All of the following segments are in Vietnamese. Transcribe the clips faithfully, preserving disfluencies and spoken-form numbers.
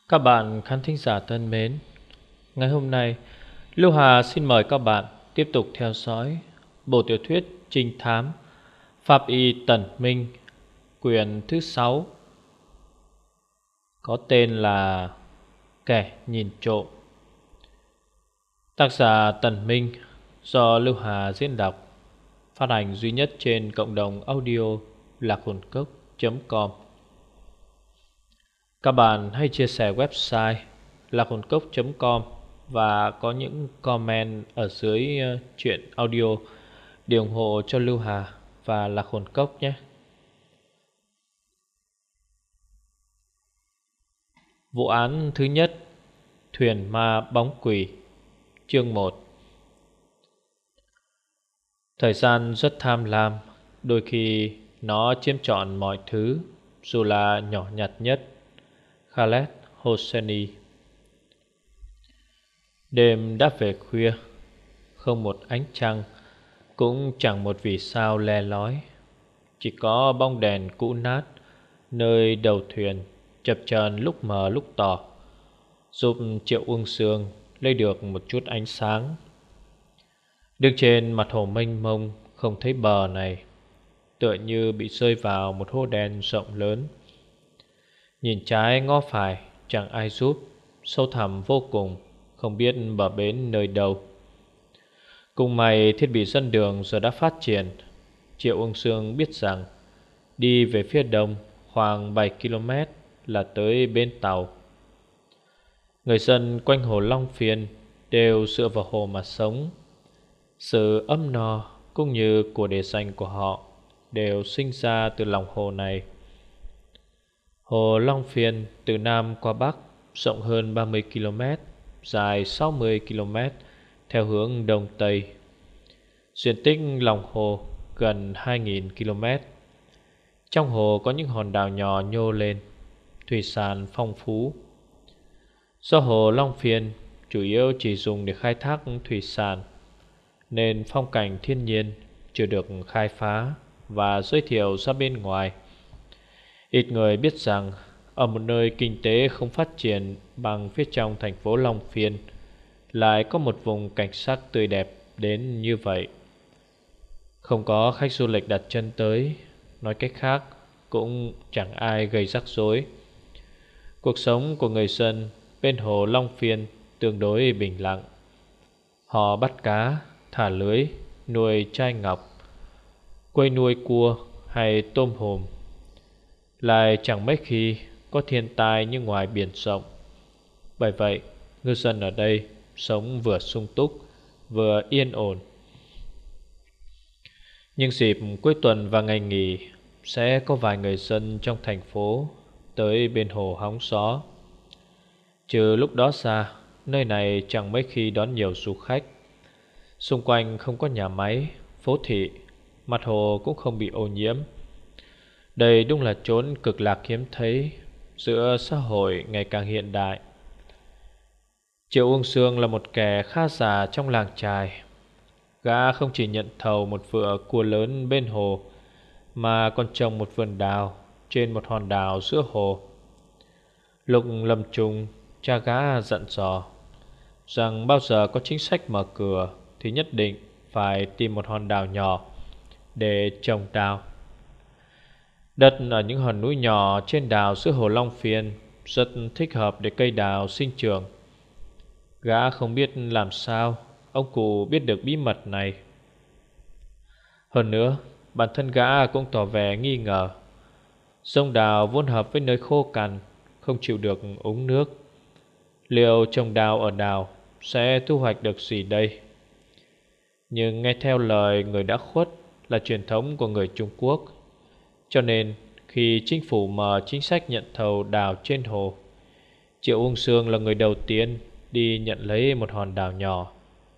Các bạn khán thính giả thân mến, ngày hôm nay Lưu Hà xin mời các bạn tiếp tục theo dõi bộ tiểu thuyết trinh thám Pháp y Tần Minh, quyển thứ sáu, có tên là Kẻ Nhìn Trộm. Tác giả Tần Minh, do Lưu Hà diễn đọc, phát hành duy nhất trên cộng đồng audio lạc hồn cốc chấm com. Các bạn hãy chia sẻ website lạc hồn cốc chấm com và có những comment ở dưới truyện audio để ủng hộ cho Lưu Hà và Lạc Hồn Cốc nhé. Vụ án thứ nhất, Thuyền ma bóng quỷ, chương một. Thời gian rất tham lam, đôi khi nó chiếm trọn mọi thứ, dù là nhỏ nhặt nhất. Khaled Hosseini. Đêm đã về khuya, không một ánh trăng, cũng chẳng một vì sao le lói. Chỉ có bóng đèn cũ nát nơi đầu thuyền chập chờn lúc mờ lúc tỏ, giúp Triệu Uông Sương lấy được một chút ánh sáng. Đứng trên mặt hồ mênh mông không thấy bờ này, tựa như bị rơi vào một hố đen rộng lớn. Nhìn trái ngó phải chẳng ai giúp, sâu thẳm vô cùng, không biết bờ bến nơi đâu. Cùng may thiết bị dẫn đường giờ đã phát triển. Triệu Uông Sương biết rằng đi về phía đông khoảng bảy ki lô mét là tới bến tàu. Người dân quanh hồ Long Phiên đều dựa vào hồ mà sống. Sự ấm no cũng như của đề danh của họ đều sinh ra từ lòng hồ này. Hồ Long Phiên từ Nam qua Bắc rộng hơn ba mươi ki lô mét, dài sáu mươi ki lô mét theo hướng Đông Tây. Diện tích lòng hồ gần hai nghìn ki lô mét. Trong hồ có những hòn đảo nhỏ nhô lên, thủy sản phong phú. Do hồ Long Phiên chủ yếu chỉ dùng để khai thác thủy sản, nên phong cảnh thiên nhiên chưa được khai phá và giới thiệu ra bên ngoài. Ít người biết rằng ở một nơi kinh tế không phát triển bằng phía trong thành phố Long Phiên lại có một vùng cảnh sắc tươi đẹp đến như vậy. Không có khách du lịch đặt chân tới, nói cách khác cũng chẳng ai gây rắc rối. Cuộc sống của người dân bên hồ Long Phiên tương đối bình lặng. Họ bắt cá, thả lưới, nuôi trai ngọc, quây nuôi cua hay tôm hùm. Lại chẳng mấy khi có thiên tai như ngoài biển rộng. Bởi vậy, ngư dân ở đây sống vừa sung túc, vừa yên ổn. Nhưng dịp cuối tuần và ngày nghỉ, sẽ có vài người dân trong thành phố tới bên hồ hóng gió. Trừ lúc đó ra, nơi này chẳng mấy khi đón nhiều du khách. Xung quanh không có nhà máy, phố thị, mặt hồ cũng không bị ô nhiễm. Đây đúng là chốn cực lạc hiếm thấy giữa xã hội ngày càng hiện đại. Triệu Uông Sương là một kẻ khá già trong làng chài. Gã không chỉ nhận thầu một vựa cua lớn bên hồ, mà còn trồng một vườn đào trên một hòn đảo giữa hồ. Lúc lâm chung, cha gã dặn dò rằng bao giờ có chính sách mở cửa thì nhất định phải tìm một hòn đảo nhỏ để trồng đào. Đất ở những hòn núi nhỏ trên đảo giữa hồ Long Phiên rất thích hợp để cây đào sinh trưởng. Gã không biết làm sao ông cụ biết được bí mật này. Hơn nữa, bản thân gã cũng tỏ vẻ nghi ngờ. Sông đào vốn hợp với nơi khô cằn, không chịu được úng nước. Liệu trồng đào ở đảo sẽ thu hoạch được gì đây? Nhưng nghe theo lời người đã khuất là truyền thống của người Trung Quốc, cho nên khi chính phủ mở chính sách nhận thầu đào trên hồ, Triệu Uông Sương là người đầu tiên đi nhận lấy một hòn đảo nhỏ.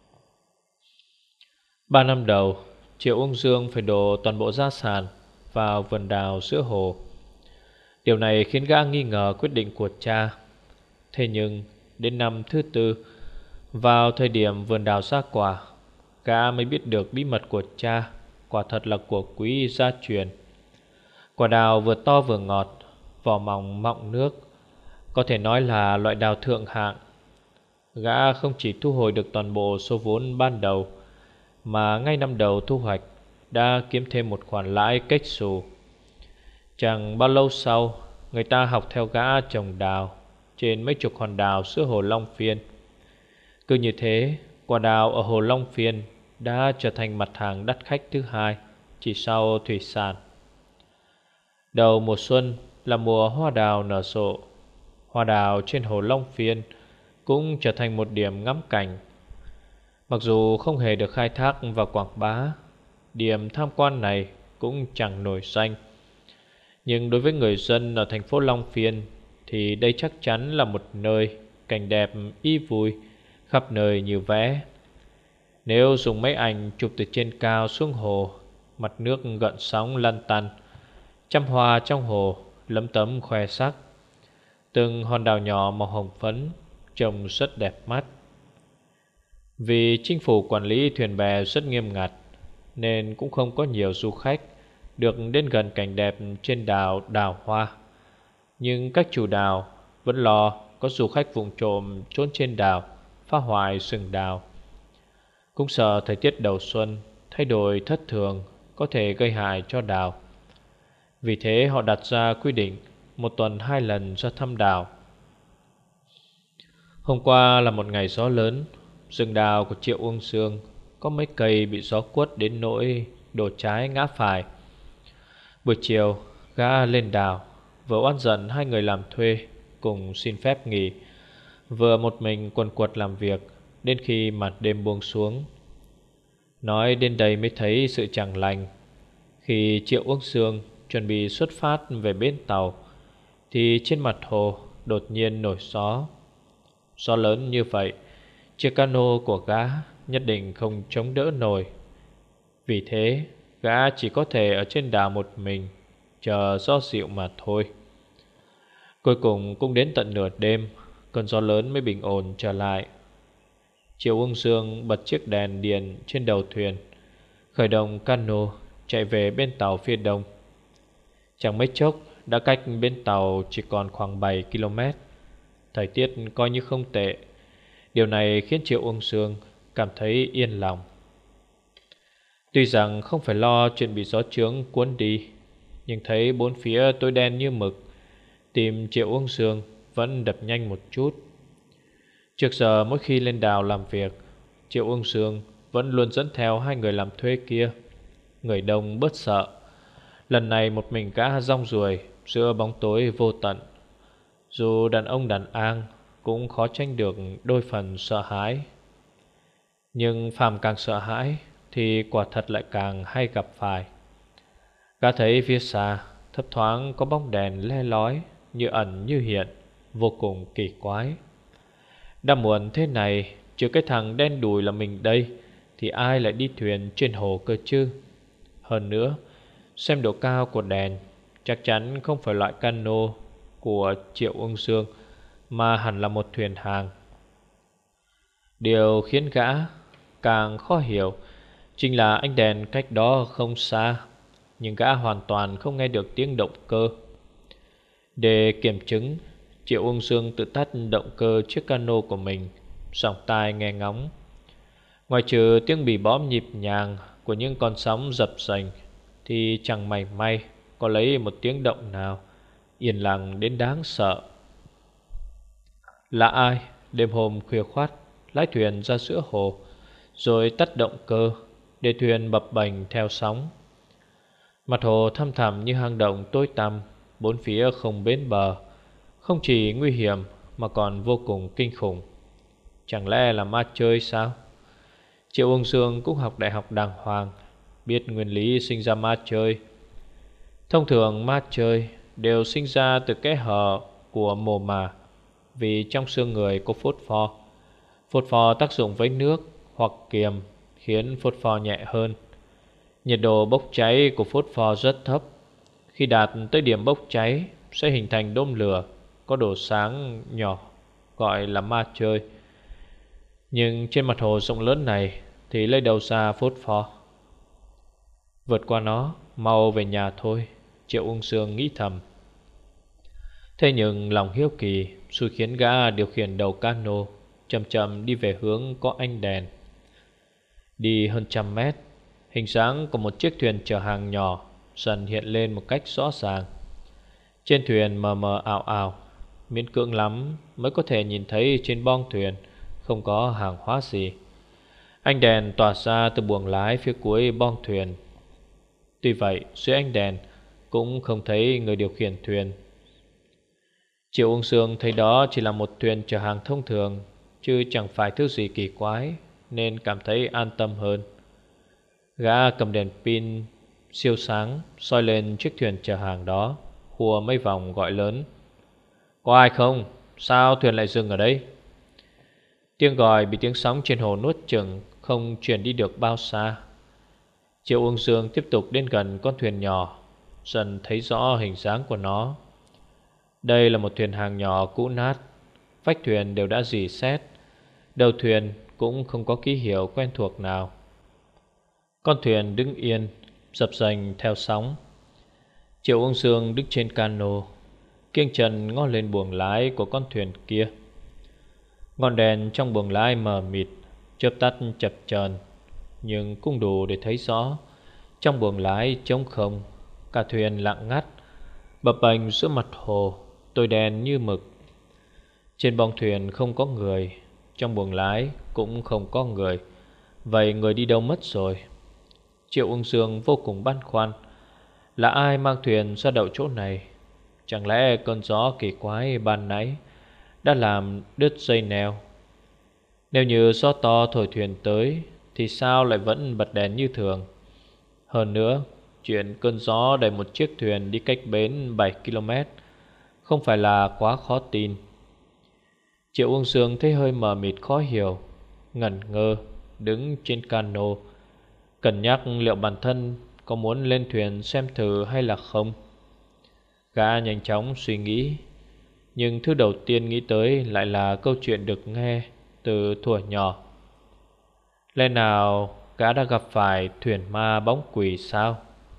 Ba năm đầu, Triệu Uông Dương phải đổ toàn bộ gia sản vào vườn đào giữa hồ. Điều này khiến gã nghi ngờ quyết định của cha. Thế nhưng đến năm thứ tư, vào thời điểm vườn đào ra quả, gã mới biết được bí mật của cha quả thật là của quý gia truyền. Quả đào vừa to vừa ngọt, vỏ mỏng mọng nước, có thể nói là loại đào thượng hạng. Gã không chỉ thu hồi được toàn bộ số vốn ban đầu, mà ngay năm đầu thu hoạch đã kiếm thêm một khoản lãi kếch xù. Chẳng bao lâu sau, người ta học theo gã trồng đào trên mấy chục hòn đảo giữa hồ Long Phiên. Cứ như thế, quả đào ở hồ Long Phiên đã trở thành mặt hàng đắt khách thứ hai, chỉ sau thủy sản. Đầu mùa xuân là mùa hoa đào nở rộ. Hoa đào trên hồ Long Phiên cũng trở thành một điểm ngắm cảnh. Mặc dù không hề được khai thác và quảng bá, điểm tham quan này cũng chẳng nổi danh, nhưng đối với người dân ở thành phố Long Phiên thì đây chắc chắn là một nơi cảnh đẹp y vui, khắp nơi như vẽ. Nếu dùng máy ảnh chụp từ trên cao xuống hồ, mặt nước gợn sóng lăn tăn, trăm hoa trong hồ lấm tấm khoe sắc, từng hòn đảo nhỏ màu hồng phấn trông rất đẹp mắt. Vì chính phủ quản lý thuyền bè rất nghiêm ngặt, nên cũng không có nhiều du khách được đến gần cảnh đẹp trên đảo đào hoa. Nhưng các chủ đảo vẫn lo có du khách vụng trộm trốn trên đảo phá hoại rừng đào. Cũng sợ thời tiết đầu xuân thay đổi thất thường có thể gây hại cho đào. Vì thế họ đặt ra quy định một tuần hai lần ra thăm đảo. Hôm qua là một ngày gió lớn. Rừng đào của Triệu Uông Sương có mấy cây bị gió quất đến nỗi đổ trái ngã phải. Buổi chiều, gã lên đào, vừa oán giận hai người làm thuê cùng xin phép nghỉ, vừa một mình quần quật làm việc đến khi mặt đêm buông xuống. Nói đến đây mới thấy sự chẳng lành. Khi Triệu Uông Sương chuẩn bị xuất phát về bến tàu thì trên mặt hồ đột nhiên nổi gió. Gió lớn như vậy, chiếc cano của gã nhất định không chống đỡ nổi. Vì thế gã chỉ có thể ở trên đảo một mình, chờ gió dịu mà thôi. Cuối cùng cũng đến tận nửa đêm, cơn gió lớn mới bình ổn trở lại. Triệu Ung Dương bật chiếc đèn điện trên đầu thuyền, khởi động cano chạy về bên tàu phía đông. Chẳng mấy chốc đã cách bên tàu chỉ còn khoảng bảy ki lô mét. Thời tiết coi như không tệ. Điều này khiến Triệu Ung Dương cảm thấy yên lòng. Tuy rằng không phải lo chuyện bị gió trướng cuốn đi, nhưng thấy bốn phía tối đen như mực, tim Triệu Ung Dương vẫn đập nhanh một chút. Trước giờ mỗi khi lên đảo làm việc, Triệu Ung Dương vẫn luôn dẫn theo hai người làm thuê kia. Người đông bớt sợ. Lần này một mình gã rong ruổi giữa bóng tối vô tận. Dù đàn ông đàn an cũng khó tránh được đôi phần sợ hãi. Nhưng phàm càng sợ hãi thì quả thật lại càng hay gặp phải. Gã thấy phía xa thấp thoáng có bóng đèn le lói, như ẩn như hiện, vô cùng kỳ quái. Đã muộn thế này, trừ cái thằng đen đùi là mình đây, thì ai lại đi thuyền trên hồ cơ chứ? Hơn nữa, xem độ cao của đèn, chắc chắn không phải loại cano của Triệu Ung Dương, mà hẳn là một thuyền hàng. Điều khiến gã càng khó hiểu chính là ánh đèn cách đó không xa, nhưng gã hoàn toàn không nghe được tiếng động cơ. Để kiểm chứng, Triệu Ung Dương tự tắt động cơ chiếc cano của mình, sòng tai nghe ngóng. Ngoài trừ tiếng bì bõm nhịp nhàng của những con sóng dập dềnh thì chẳng mảy may có lấy một tiếng động nào, yên lặng đến đáng sợ. Là ai đêm hôm khuya khoắt lái thuyền ra giữa hồ, rồi tắt động cơ để thuyền bập bềnh theo sóng? Mặt hồ thăm thẳm như hang động tối tăm, bốn phía không bến bờ. Không chỉ nguy hiểm mà còn vô cùng kinh khủng. Chẳng lẽ là ma chơi sao? Triệu Ung Dương cũng học đại học đàng hoàng, biết nguyên lý sinh ra ma chơi. Thông thường ma chơi đều sinh ra từ kẽ hở của mồ mả, vì trong xương người có phốt pho. Phốt pho tác dụng với nước hoặc kiềm khiến phốt pho nhẹ hơn. Nhiệt độ bốc cháy của phốt pho rất thấp. Khi đạt tới điểm bốc cháy sẽ hình thành đốm lửa có độ sáng nhỏ, gọi là ma chơi. Nhưng trên mặt hồ rộng lớn này thì lấy đầu ra phốt pho. Vượt qua nó, mau về nhà thôi, Triệu Ung Dương nghĩ thầm. Thế nhưng lòng hiếu kỳ xui khiến gã điều khiển đầu cano chậm chậm đi về hướng có ánh đèn. Đi hơn trăm mét, hình dáng của một chiếc thuyền chở hàng nhỏ dần hiện lên một cách rõ ràng. Trên thuyền mờ mờ ảo ảo, miễn cưỡng lắm mới có thể nhìn thấy trên boong thuyền không có hàng hóa gì. Ánh đèn tỏa ra từ buồng lái phía cuối boong thuyền. Tuy vậy, dưới ánh đèn cũng không thấy người điều khiển thuyền. Triệu Ung Sương thấy đó chỉ là một thuyền chở hàng thông thường, chứ chẳng phải thứ gì kỳ quái, nên cảm thấy an tâm hơn. Gã cầm đèn pin siêu sáng soi lên chiếc thuyền chở hàng đó, hùa mấy vòng gọi lớn: "Có ai không? Sao thuyền lại dừng ở đây?" Tiếng gọi bị tiếng sóng trên hồ nuốt chửng, không chuyển đi được bao xa. Triệu Ung Dương tiếp tục đến gần con thuyền nhỏ, dần thấy rõ hình dáng của nó. Đây là một thuyền hàng nhỏ cũ nát, vách thuyền đều đã rỉ sét, đầu thuyền cũng không có ký hiệu quen thuộc nào. Con thuyền đứng yên, dập dềnh theo sóng. Triệu Ung Dương đứng trên cano, kiêng chân ngó lên buồng lái của con thuyền kia. Ngọn đèn trong buồng lái mờ mịt, chớp tắt chập chờn, nhưng cũng đủ để thấy rõ trong buồng lái trống không, cả thuyền lặng ngắt, bập bềnh giữa mặt hồ, tối đen như mực. Trên bong thuyền không có người, trong buồng lái cũng không có người. Vậy người đi đâu mất rồi? Triệu Ung Dương vô cùng băn khoăn. Là ai mang thuyền ra đậu chỗ này? Chẳng lẽ cơn gió kỳ quái ban nãy đã làm đứt dây neo? Nếu như gió to thổi thuyền tới thì sao lại vẫn bật đèn như thường? Hơn nữa, chuyện cơn gió đẩy một chiếc thuyền đi cách bến bảy ki lô mét không phải là quá khó tin. Triệu Ung Dương thấy hơi mờ mịt khó hiểu, ngẩn ngơ đứng trên cano, cân nhắc liệu bản thân có muốn lên thuyền xem thử hay là không. Gã nhanh chóng suy nghĩ, nhưng thứ đầu tiên nghĩ tới lại là câu chuyện được nghe từ thuở nhỏ. Lẽ nào gã đã gặp phải thuyền ma bóng quỷ sao?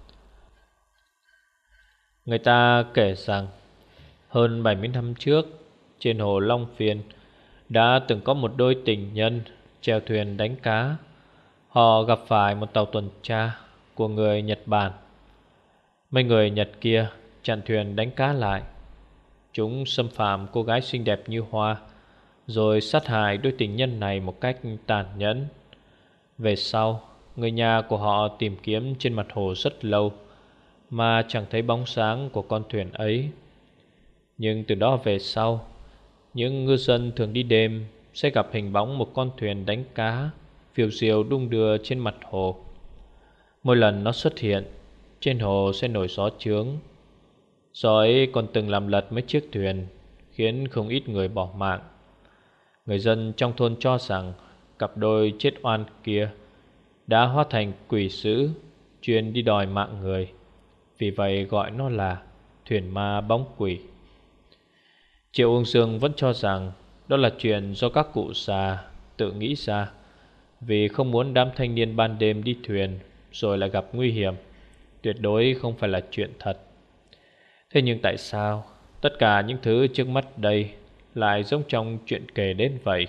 Người ta kể rằng hơn bảy mươi năm trước, trên hồ Long Phiên đã từng có một đôi tình nhân chèo thuyền đánh cá. Họ gặp phải một tàu tuần tra của người Nhật Bản. Mấy người Nhật kia chặn thuyền đánh cá lại. Chúng xâm phạm cô gái xinh đẹp như hoa, rồi sát hại đôi tình nhân này một cách tàn nhẫn. Về sau, người nhà của họ tìm kiếm trên mặt hồ rất lâu mà chẳng thấy bóng sáng của con thuyền ấy. Nhưng từ đó về sau, những ngư dân thường đi đêm sẽ gặp hình bóng một con thuyền đánh cá phiêu diêu đung đưa trên mặt hồ. Mỗi lần nó xuất hiện, trên hồ sẽ nổi gió chướng. Gió ấy còn từng làm lật mấy chiếc thuyền, khiến không ít người bỏ mạng. Người dân trong thôn cho rằng cặp đôi chết oan kia đã hóa thành quỷ dữ chuyên đi đòi mạng người, vì vậy gọi nó là thuyền ma bóng quỷ. Triệu Ung Dương vẫn cho rằng đó là chuyện do các cụ già tự nghĩ ra, vì không muốn đám thanh niên ban đêm đi thuyền rồi lại gặp nguy hiểm. Tuyệt đối không phải là chuyện thật. Thế nhưng tại sao tất cả những thứ trước mắt đây lại giống trong chuyện kể đến vậy?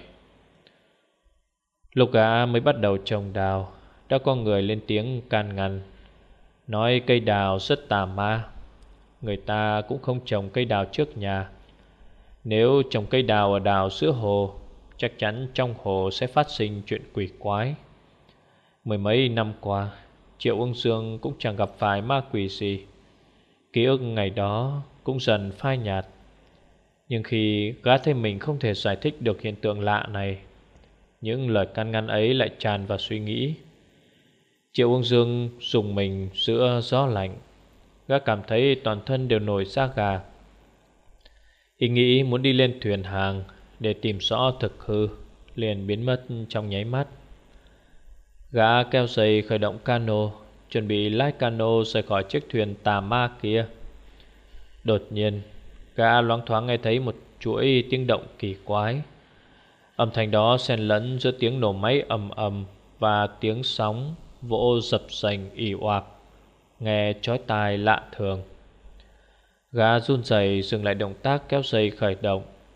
Lúc gã mới bắt đầu trồng đào, đã có người lên tiếng can ngăn, nói cây đào rất tà ma. Người ta cũng không trồng cây đào trước nhà. Nếu trồng cây đào ở đào giữa hồ, chắc chắn trong hồ sẽ phát sinh chuyện quỷ quái. Mười mấy năm qua, Triệu Ung Dương cũng chẳng gặp phải ma quỷ gì. Ký ức ngày đó cũng dần phai nhạt. Nhưng khi gã thấy mình không thể giải thích được hiện tượng lạ này, những lời can ngăn ấy lại tràn vào suy nghĩ. Triệu Ung Dương dùng mình giữa gió lạnh. Gã cảm thấy toàn thân đều nổi da gà. Ý nghĩ muốn đi lên thuyền hàng để tìm rõ thực hư liền biến mất trong nháy mắt. Gã keo giày khởi động cano, chuẩn bị lái cano rời khỏi chiếc thuyền tà ma kia. Đột nhiên, gã loáng thoáng nghe thấy một chuỗi tiếng động kỳ quái. Âm thanh đó xen lẫn giữa tiếng nổ máy ầm ầm và tiếng sóng vỗ dập dềnh ì oạp, nghe chói tai lạ thường. Gã run rẩy dừng lại động tác kéo dây khởi động,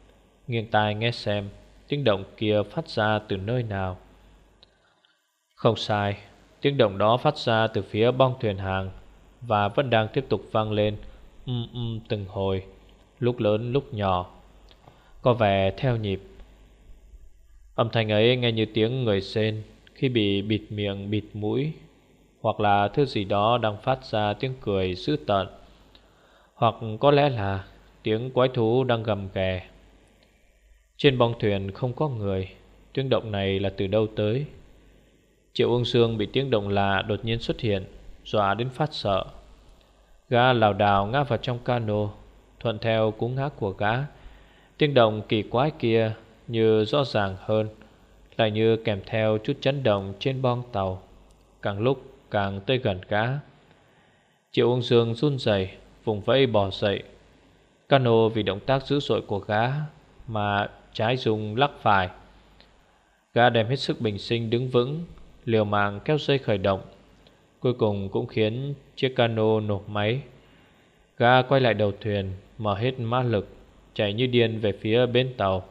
nghiêng tai nghe xem tiếng động kia phát ra từ nơi nào. Không sai, tiếng động đó phát ra từ phía bong thuyền hàng và vẫn đang tiếp tục vang lên um um từng hồi, lúc lớn lúc nhỏ, có vẻ theo nhịp. Âm thanh ấy nghe như tiếng người rên khi bị bịt miệng bịt mũi, hoặc là thứ gì đó đang phát ra tiếng cười dữ tợn, hoặc có lẽ là tiếng quái thú đang gầm ghè. Trên bong thuyền không có người, tiếng động này là từ đâu tới? Triệu Ung Sương bị tiếng động lạ đột nhiên xuất hiện dọa đến phát sợ. Gã lảo đảo ngã vào trong cano, thuận theo cú ngã của gã. Tiếng động kỳ quái kia như rõ ràng hơn, lại như kèm theo chút chấn động trên bong tàu, càng lúc càng tới gần gã. Triệu Ung Dương run rẩy vùng vẫy bò dậy. Cano vì động tác dữ dội của gã mà trái rung lắc phải. Gã đem hết sức bình sinh đứng vững, liều mạng kéo dây khởi động, cuối cùng cũng khiến chiếc cano nổ máy. Gã quay lại đầu thuyền, mở hết mã lực, chạy như điên về phía bến tàu.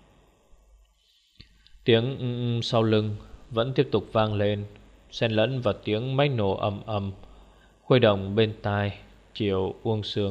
Tiếng um, sau lưng vẫn tiếp tục vang lên, xen lẫn vào tiếng máy nổ ầm ầm khuấy động bên tai Triệu Uông Sương.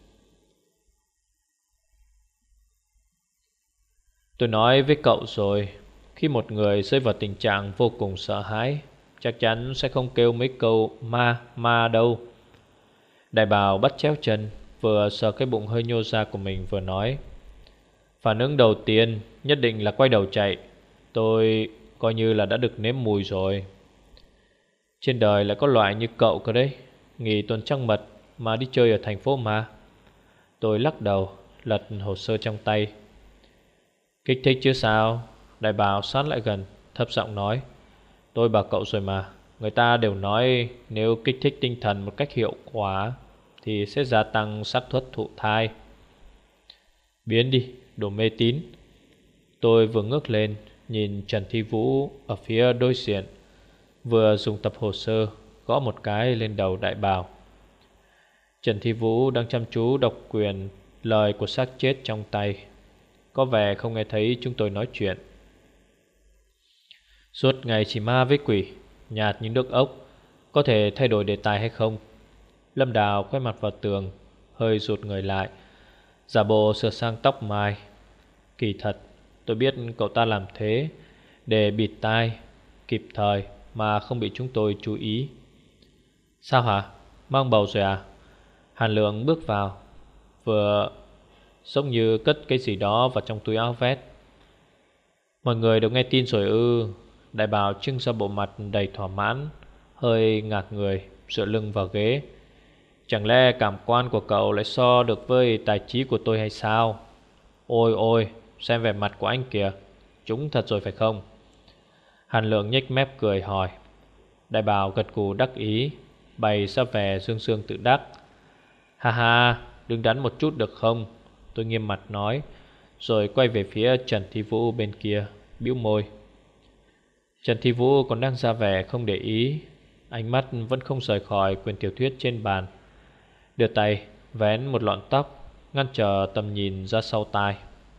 Tôi nói với cậu rồi, khi một người rơi vào tình trạng vô cùng sợ hãi, chắc chắn sẽ không kêu mấy câu ma ma đâu. Đại bào bắt chéo chân, vừa sờ cái bụng hơi nhô ra của mình vừa nói: phản ứng đầu tiên nhất định là quay đầu chạy. Tôi coi như là đã được nếm mùi rồi. Trên đời lại có loại như cậu cơ đấy, nghỉ tuần trăng mật mà đi chơi ở thành phố ma. Tôi lắc đầu, lật hồ sơ trong tay. Kích thích chứ sao? Đại bào sát lại gần, thấp giọng nói: tôi bảo cậu rồi mà, người ta đều nói nếu kích thích tinh thần một cách hiệu quả thì sẽ gia tăng xác suất thụ thai. Biến đi, đồ mê tín. Tôi vừa ngước lên nhìn Trần Thi Vũ ở phía đối diện, vừa dùng tập hồ sơ gõ một cái lên đầu đại bào. Trần Thi Vũ đang chăm chú đọc quyền lời của xác chết trong tay, có vẻ không nghe thấy chúng tôi nói chuyện. Suốt ngày chỉ ma với quỷ, nhạt như nước ốc, có thể thay đổi đề tài hay không? Lâm Đào quay mặt vào tường, hơi rụt người lại, giả bộ sửa sang tóc mai. Kỳ thật, tôi biết cậu ta làm thế để bịt tai, kịp thời mà không bị chúng tôi chú ý. Sao hả? Mang bầu rồi à? Hàn Lượng bước vào, vừa giống như cất cái gì đó vào trong túi áo vest. Mọi người đều nghe tin rồi ư? Đại bào trưng ra bộ mặt đầy thỏa mãn, hơi ngạc người, dựa lưng vào ghế. Chẳng lẽ cảm quan của cậu lại so được với tài trí của tôi hay sao? Ôi ôi, xem vẻ mặt của anh kìa, chúng thật rồi phải không? Hàn Lượng nhếch mép cười hỏi. Đại bào gật gù đắc ý, bày ra vẻ dương dương tự đắc. Ha ha, đứng đắn một chút được không? Tôi nghiêm mặt nói, rồi quay về phía Trần Thi Vũ bên kia, bĩu môi. Trần Thi Vũ còn đang ra vẻ không để ý, ánh mắt vẫn không rời khỏi quyển tiểu thuyết trên bàn, đưa tay vén một lọn tóc, ngăn trở tầm nhìn ra sau tai.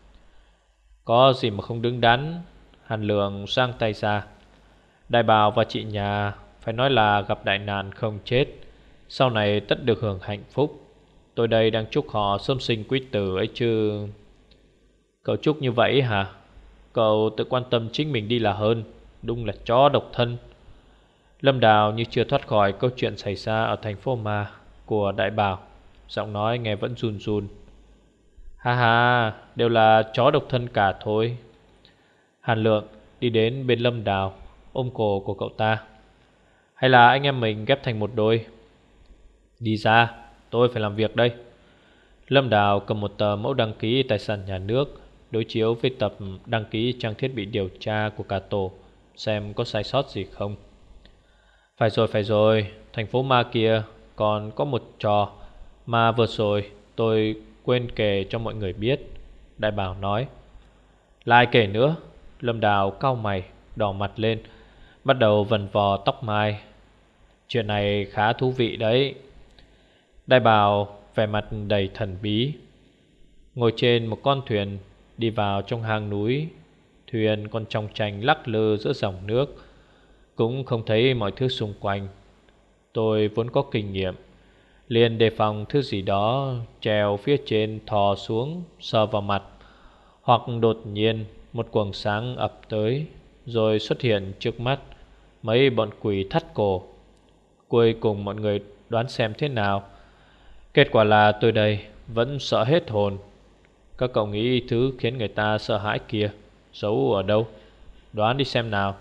Có gì mà không đứng đắn? Hàn Lượng sang tay ra. Đại bào và chị nhà phải nói là gặp đại nạn không chết, sau này tất được hưởng hạnh phúc. Tôi đây đang chúc họ sớm sinh quý tử ấy chứ. Cậu chúc như vậy hả? Cậu tự quan tâm chính mình đi là hơn, đúng là chó độc thân. Lâm Đào như chưa thoát khỏi câu chuyện xảy ra ở thành phố ma của đại bào, giọng nói nghe vẫn run run. Ha ha, đều là chó độc thân cả thôi. Hàn Lượng đi đến bên Lâm Đào, ôm cổ của cậu ta. Hay là anh em mình ghép thành một đôi? Đi ra, tôi phải làm việc đây. Lâm Đào cầm một tờ mẫu đăng ký tài sản nhà nước, đối chiếu với tập đăng ký trang thiết bị điều tra của cả tổ, xem có sai sót gì không. Phải rồi, phải rồi, thành phố ma kia còn có một trò mà vừa rồi tôi quên kể cho mọi người biết. Đại bảo nói. Lại kể nữa? Lâm Đào cau mày, đỏ mặt lên, bắt đầu vần vò tóc mai. Chuyện này khá thú vị đấy. Đại bảo vẻ mặt đầy thần bí. Ngồi trên một con thuyền đi vào trong hang núi. Thuyền còn trong tranh lắc lư giữa dòng nước, cũng không thấy mọi thứ xung quanh. Tôi vốn có kinh nghiệm, liền đề phòng thứ gì đó trèo phía trên thò xuống sờ vào mặt, hoặc đột nhiên một quầng sáng ập tới, rồi xuất hiện trước mắt mấy bọn quỷ thắt cổ. Cuối cùng mọi người đoán xem thế nào? Kết quả là tôi đây vẫn sợ hết hồn. Các cậu nghĩ thứ khiến người ta sợ hãi kia giấu ở đâu? Đoán đi xem nào.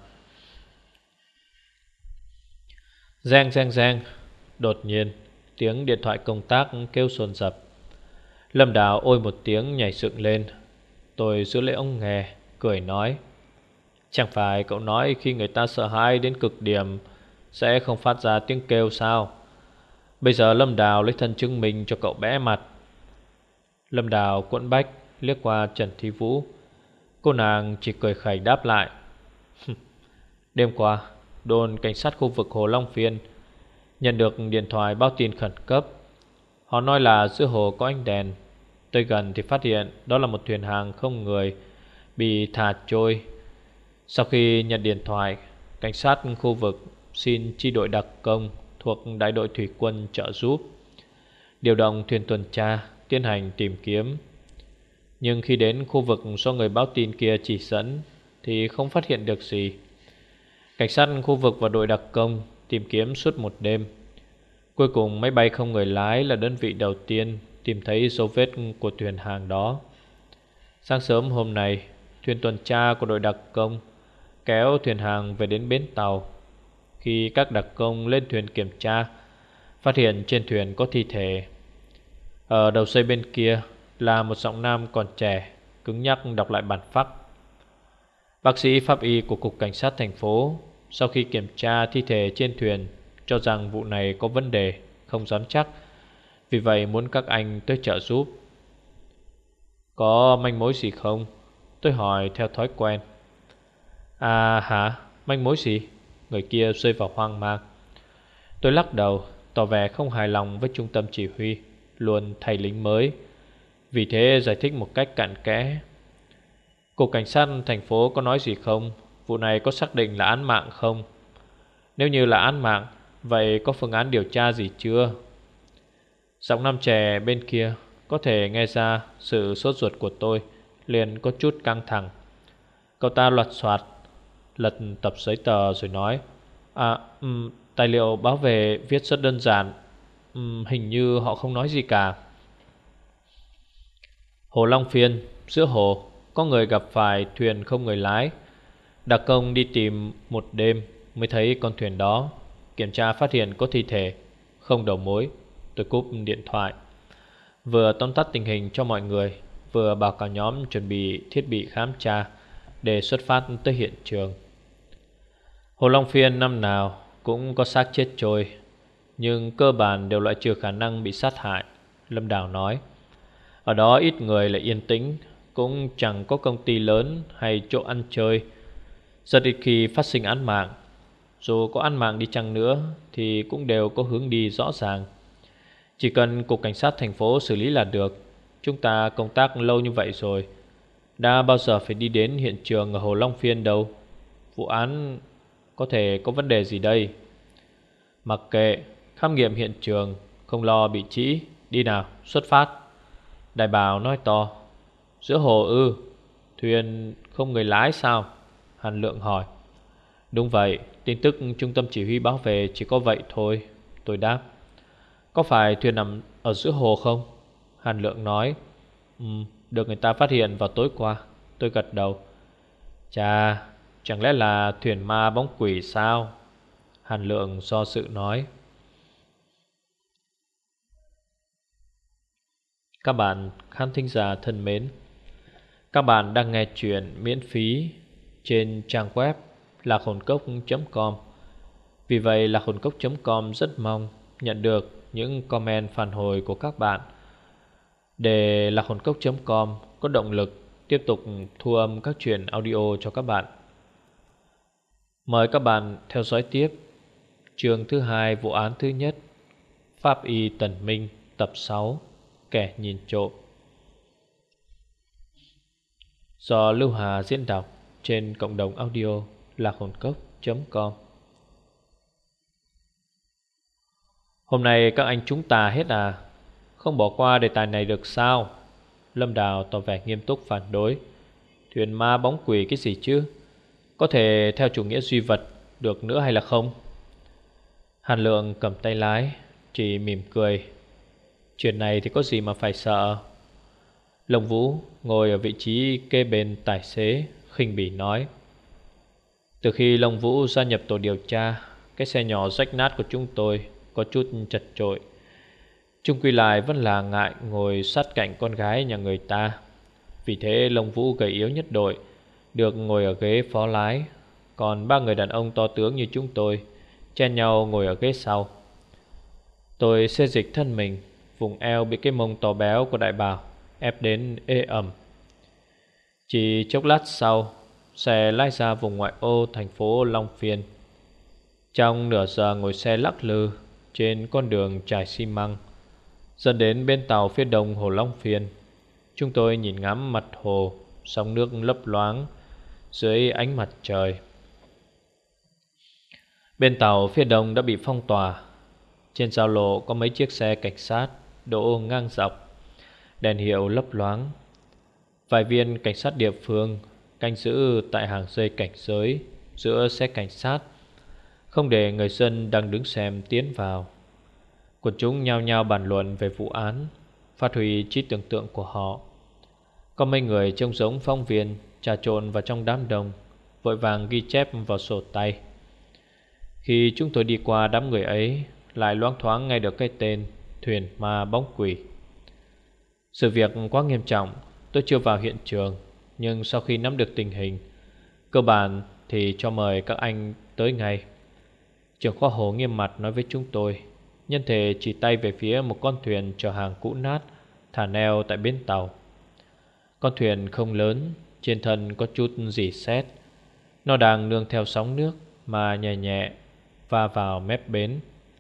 Reng reng reng. Đột nhiên tiếng điện thoại công tác kêu sồn sập. Lâm Đào ôi một tiếng nhảy dựng lên. Tôi giữ lấy ống nghe, cười nói: chẳng phải cậu nói khi người ta sợ hãi đến cực điểm sẽ không phát ra tiếng kêu sao? Bây giờ Lâm Đào lấy thân chứng minh cho cậu bẽ mặt. Lâm Đào quẫn bách liếc qua Trần Thi Vũ. Cô nàng chỉ cười khẩy đáp lại: đêm qua đồn cảnh sát khu vực Hồ Long Phiên nhận được điện thoại báo tin khẩn cấp. Họ nói là giữa hồ có ánh đèn. Tới gần thì phát hiện đó là một thuyền hàng không người bị thả trôi. Sau khi nhận điện thoại, cảnh sát khu vực xin chi đội đặc công thuộc đại đội thủy quân trợ giúp, điều động thuyền tuần tra tiến hành tìm kiếm. Nhưng khi đến khu vực do người báo tin kia chỉ dẫn thì không phát hiện được gì. Cảnh sát khu vực và đội đặc công tìm kiếm suốt một đêm. Cuối cùng máy bay không người lái là đơn vị đầu tiên tìm thấy dấu vết của thuyền hàng đó. Sáng sớm hôm nay, thuyền tuần tra của đội đặc công kéo thuyền hàng về đến bến tàu. Khi các đặc công lên thuyền kiểm tra, phát hiện trên thuyền có thi thể. Ở đầu dây bên kia là một giọng nam còn trẻ, cứng nhắc đọc lại bản phắc. Bác sĩ pháp y của Cục Cảnh sát thành phố sau khi kiểm tra thi thể trên thuyền cho rằng vụ này có vấn đề, không dám chắc, vì vậy muốn các anh tới trợ giúp. Có manh mối gì không? Tôi hỏi theo thói quen. À hả? Manh mối gì? Người kia rơi vào hoang mang. Tôi lắc đầu, tỏ vẻ không hài lòng với trung tâm chỉ huy luôn thay lính mới, vì thế giải thích một cách cặn kẽ. Cục Cảnh sát thành phố có nói gì không? Vụ này có xác định là án mạng không? Nếu như là án mạng, vậy có phương án điều tra gì chưa? Giọng nam trẻ bên kia có thể nghe ra sự sốt ruột của tôi, liền có chút căng thẳng. Cậu ta loạt soạt lật tập giấy tờ rồi nói: À, um, tài liệu báo về viết rất đơn giản, um, hình như họ không nói gì cả. Hồ Long Phiên, giữa hồ có người gặp phải thuyền không người lái. Đặc công đi tìm một đêm mới thấy con thuyền đó. Kiểm tra phát hiện có thi thể, không đầu mối. Tôi cúp điện thoại, vừa tóm tắt tình hình cho mọi người, vừa bảo cả nhóm chuẩn bị thiết bị khám tra để xuất phát tới hiện trường. Hồ Long Phiên năm nào cũng có xác chết trôi, nhưng cơ bản đều loại trừ khả năng bị sát hại, Lâm Đào nói. Ở đó ít người lại yên tĩnh, cũng chẳng có công ty lớn hay chỗ ăn chơi, rất ít khi phát sinh án mạng. Dù có án mạng đi chăng nữa thì cũng đều có hướng đi rõ ràng. Chỉ cần Cục Cảnh sát thành phố xử lý là được. Chúng ta công tác lâu như vậy rồi, đã bao giờ phải đi đến hiện trường ở Hồ Long Phiên đâu. Vụ án có thể có vấn đề gì đây? Mặc kệ, khám nghiệm hiện trường, không lo bị trĩ. Đi nào, xuất phát. Đại bào nói to. Giữa hồ ư? Thuyền không người lái sao? Hàn Lượng hỏi. Đúng vậy, tin tức trung tâm chỉ huy báo về chỉ có vậy thôi, tôi đáp. Có phải thuyền nằm ở giữa hồ không? Hàn Lượng nói. Ừ, được người ta phát hiện vào tối qua, tôi gật đầu. Chà, chẳng lẽ là thuyền ma bóng quỷ sao? Hàn Lượng do dự nói. Các bạn khán thính giả thân mến, các bạn đang nghe chuyện miễn phí trên trang web lạc hồn cốc chấm com. Vì vậy lạc hồn cốc chấm com rất mong nhận được những comment phản hồi của các bạn, để lạc hồn cốc chấm com có động lực tiếp tục thu âm các chuyện audio cho các bạn. Mời các bạn theo dõi tiếp chương thứ hai, vụ án thứ nhất, Pháp y Tần Minh, tập sáu, Kẻ nhìn trộm. do Lưu Hà diễn đọc trên cộng đồng audio lạc hồn cốc chấm com. Hôm nay các anh chúng ta hết à? Không bỏ qua đề tài này được sao? Lâm Đào tỏ vẻ nghiêm túc phản đối. Thuyền ma bóng quỷ cái gì chứ? Có thể theo chủ nghĩa duy vật được nữa hay là không? Hàn Lượng cầm tay lái, chỉ mỉm cười. Chuyện này thì có gì mà phải sợ. Lông Vũ ngồi ở vị trí kê bên tài xế, khinh bỉ nói. Từ khi Lông Vũ gia nhập tổ điều tra, cái xe nhỏ rách nát của chúng tôi có chút chật chội. Chung quy lại vẫn là ngại ngồi sát cạnh con gái nhà người ta. Vì thế Lông Vũ gầy yếu nhất đội được ngồi ở ghế phó lái, còn ba người đàn ông to tướng như chúng tôi chen nhau ngồi ở ghế sau. Tôi xê dịch thân mình, vùng eo bị cái mông to béo của đại bào ép đến ê ẩm. Chỉ chốc lát sau, xe lái ra vùng ngoại ô thành phố Long Phiên. Trong nửa giờ ngồi xe lắc lư trên con đường trải xi măng dẫn đến bên tàu phía đông hồ Long Phiên, chúng tôi nhìn ngắm mặt hồ, sóng nước lấp loáng dưới ánh mặt trời. Bên tàu phía đông đã bị phong tỏa. Trên giao lộ có mấy chiếc xe cảnh sát đỗ ngang dọc, đèn hiệu lấp loáng. Vài viên cảnh sát địa phương canh giữ tại hàng dây cảnh giới giữa xe cảnh sát, không để người dân đang đứng xem tiến vào. Quần chúng nhao nhao bàn luận về vụ án, phát huy trí tưởng tượng của họ. Có mấy người trông giống phóng viên trà trộn vào trong đám đông, vội vàng ghi chép vào sổ tay. Khi chúng tôi đi qua đám người ấy, lại loáng thoáng nghe được cái tên thuyền ma bóng quỷ. Sự việc quá nghiêm trọng, tôi chưa vào hiện trường, nhưng sau khi nắm được tình hình cơ bản thì cho mời các anh tới ngay. Trưởng khoa Hồ nghiêm mặt nói với chúng tôi, nhân thể chỉ tay về phía một con thuyền chở hàng cũ nát thả neo tại bến tàu. Con thuyền không lớn, trên thân có chút rỉ sét. Nó đang nương theo sóng nước mà nhẹ nhẹ va vào mép bến.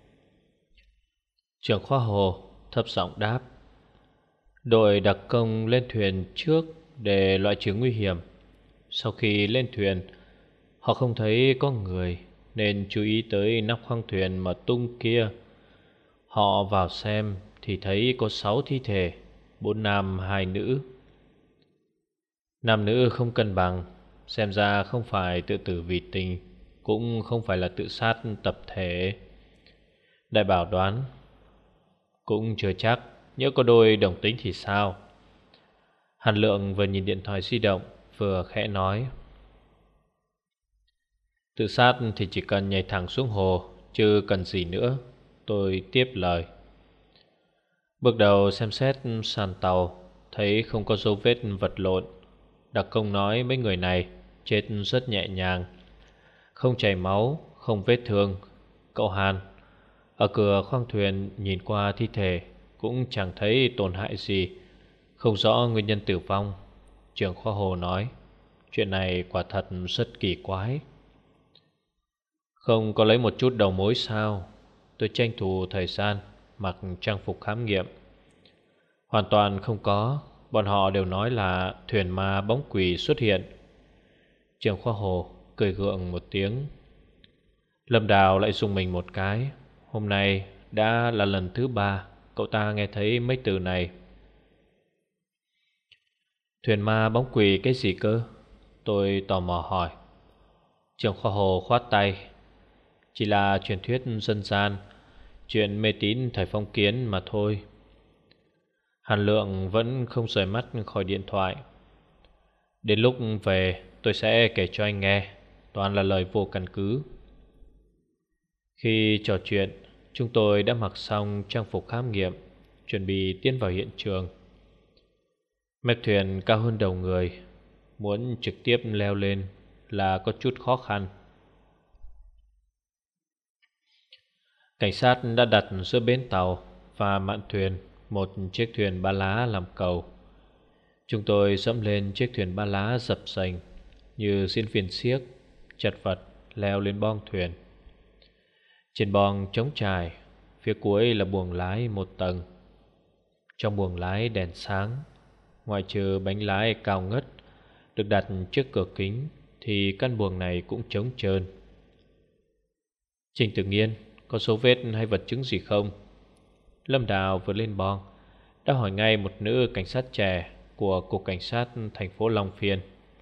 Trưởng khoa Hồ thấp giọng đáp. Đội đặc công lên thuyền trước để loại trừ nguy hiểm. Sau khi lên thuyền, họ không thấy có người nên chú ý tới nắp khoang thuyền mà tung kia. Họ vào xem thì thấy có sáu thi thể, bốn nam hai nữ. Nam nữ không cân bằng, xem ra không phải tự tử vì tình, cũng không phải là tự sát tập thể. Đại bảo đoán. Cũng chưa chắc, nhỡ có đôi đồng tính thì sao? Hàn Lượng vừa nhìn điện thoại di động vừa khẽ nói. Tự sát thì chỉ cần nhảy thẳng xuống hồ, chứ cần gì nữa. Tôi tiếp lời. Bước đầu xem xét sàn tàu, thấy không có dấu vết vật lộn. Đặc công nói mấy người này chết rất nhẹ nhàng, không chảy máu, không vết thương. Cậu Hàn, ở cửa khoang thuyền nhìn qua thi thể cũng chẳng thấy tổn hại gì, không rõ nguyên nhân tử vong. Trưởng khoa Hồ nói, chuyện này quả thật rất kỳ quái. Không có lấy một chút đầu mối sao? Tôi tranh thủ thời gian mặc trang phục khám nghiệm. Hoàn toàn không có. Bọn họ đều nói là thuyền ma bóng quỷ xuất hiện. Trưởng khoa Hồ cười gượng một tiếng. Lâm Đào lại rùng mình một cái. Hôm nay đã là lần thứ ba cậu ta nghe thấy mấy từ này. Thuyền ma bóng quỷ cái gì cơ? Tôi tò mò hỏi. Trưởng khoa Hồ khoát tay. Chỉ là truyền thuyết dân gian, chuyện mê tín thời phong kiến mà thôi. Hàn Lượng vẫn không rời mắt khỏi điện thoại. Đến lúc về tôi sẽ kể cho anh nghe, toàn là lời vô căn cứ. Khi trò chuyện, chúng tôi đã mặc xong trang phục khám nghiệm, chuẩn bị tiến vào hiện trường. Mép thuyền cao hơn đầu người, muốn trực tiếp leo lên là có chút khó khăn. Cảnh sát đã đặt giữa bến tàu và mạn thuyền một chiếc thuyền ba lá làm cầu. Chúng tôi dẫm lên chiếc thuyền ba lá dập dềnh như diễn viên xiếc, chật vật leo lên boong thuyền. Trên boong trống trải, phía cuối là buồng lái một tầng. Trong buồng lái đèn sáng, ngoại trừ bánh lái cao ngất, được đặt trước cửa kính thì căn buồng này cũng trống trơn. Trình Tử Nghiên, có dấu vết hay vật chứng gì không? Lâm Đào vừa lên bong đã hỏi ngay một nữ cảnh sát trẻ của Cục Cảnh sát thành phố Long Phiên.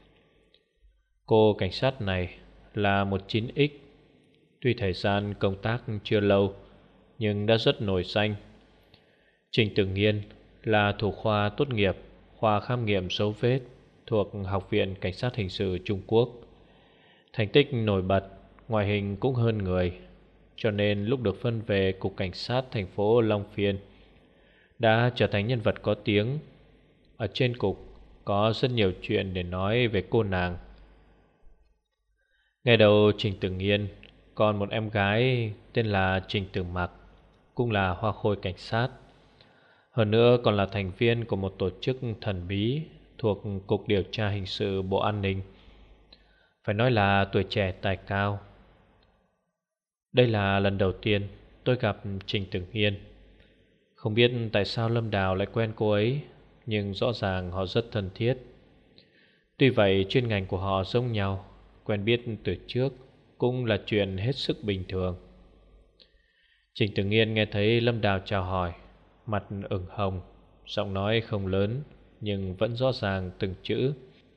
Cô cảnh sát này là một chín x. Tuy thời gian công tác chưa lâu nhưng đã rất nổi danh. Trình Tử Nghiên là thủ khoa tốt nghiệp khoa khám nghiệm dấu vết thuộc Học viện Cảnh sát Hình sự Trung Quốc. Thành tích nổi bật, ngoại hình cũng hơn người, cho nên lúc được phân về Cục Cảnh sát thành phố Long Phiên đã trở thành nhân vật có tiếng. Ở trên cục có rất nhiều chuyện để nói về cô nàng. Ngày đầu Trình Tử Nghiên còn một em gái tên là Trình Tử Mặc, cũng là hoa khôi cảnh sát. Hơn nữa còn là thành viên của một tổ chức thần bí thuộc Cục Điều tra Hình sự Bộ An ninh. Phải nói là tuổi trẻ tài cao. Đây là lần đầu tiên tôi gặp Trình Tử Nghiên. Không biết tại sao Lâm Đào lại quen cô ấy, nhưng rõ ràng họ rất thân thiết. Tuy vậy chuyên ngành của họ giống nhau, quen biết từ trước cũng là chuyện hết sức bình thường. Trình Tử Nghiên nghe thấy Lâm Đào chào hỏi, mặt ửng hồng, giọng nói không lớn nhưng vẫn rõ ràng từng chữ.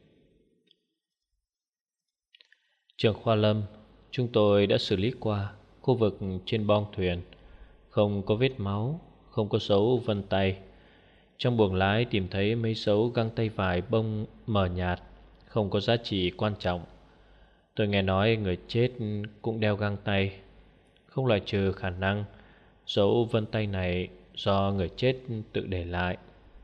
Trưởng khoa Lâm, chúng tôi đã xử lý qua khu vực trên bong thuyền, không có vết máu, không có dấu vân tay. Trong buồng lái tìm thấy mấy dấu găng tay vải bông mờ nhạt, không có giá trị quan trọng. Tôi nghe nói người chết cũng đeo găng tay, không loại trừ khả năng dấu vân tay này do người chết tự để lại.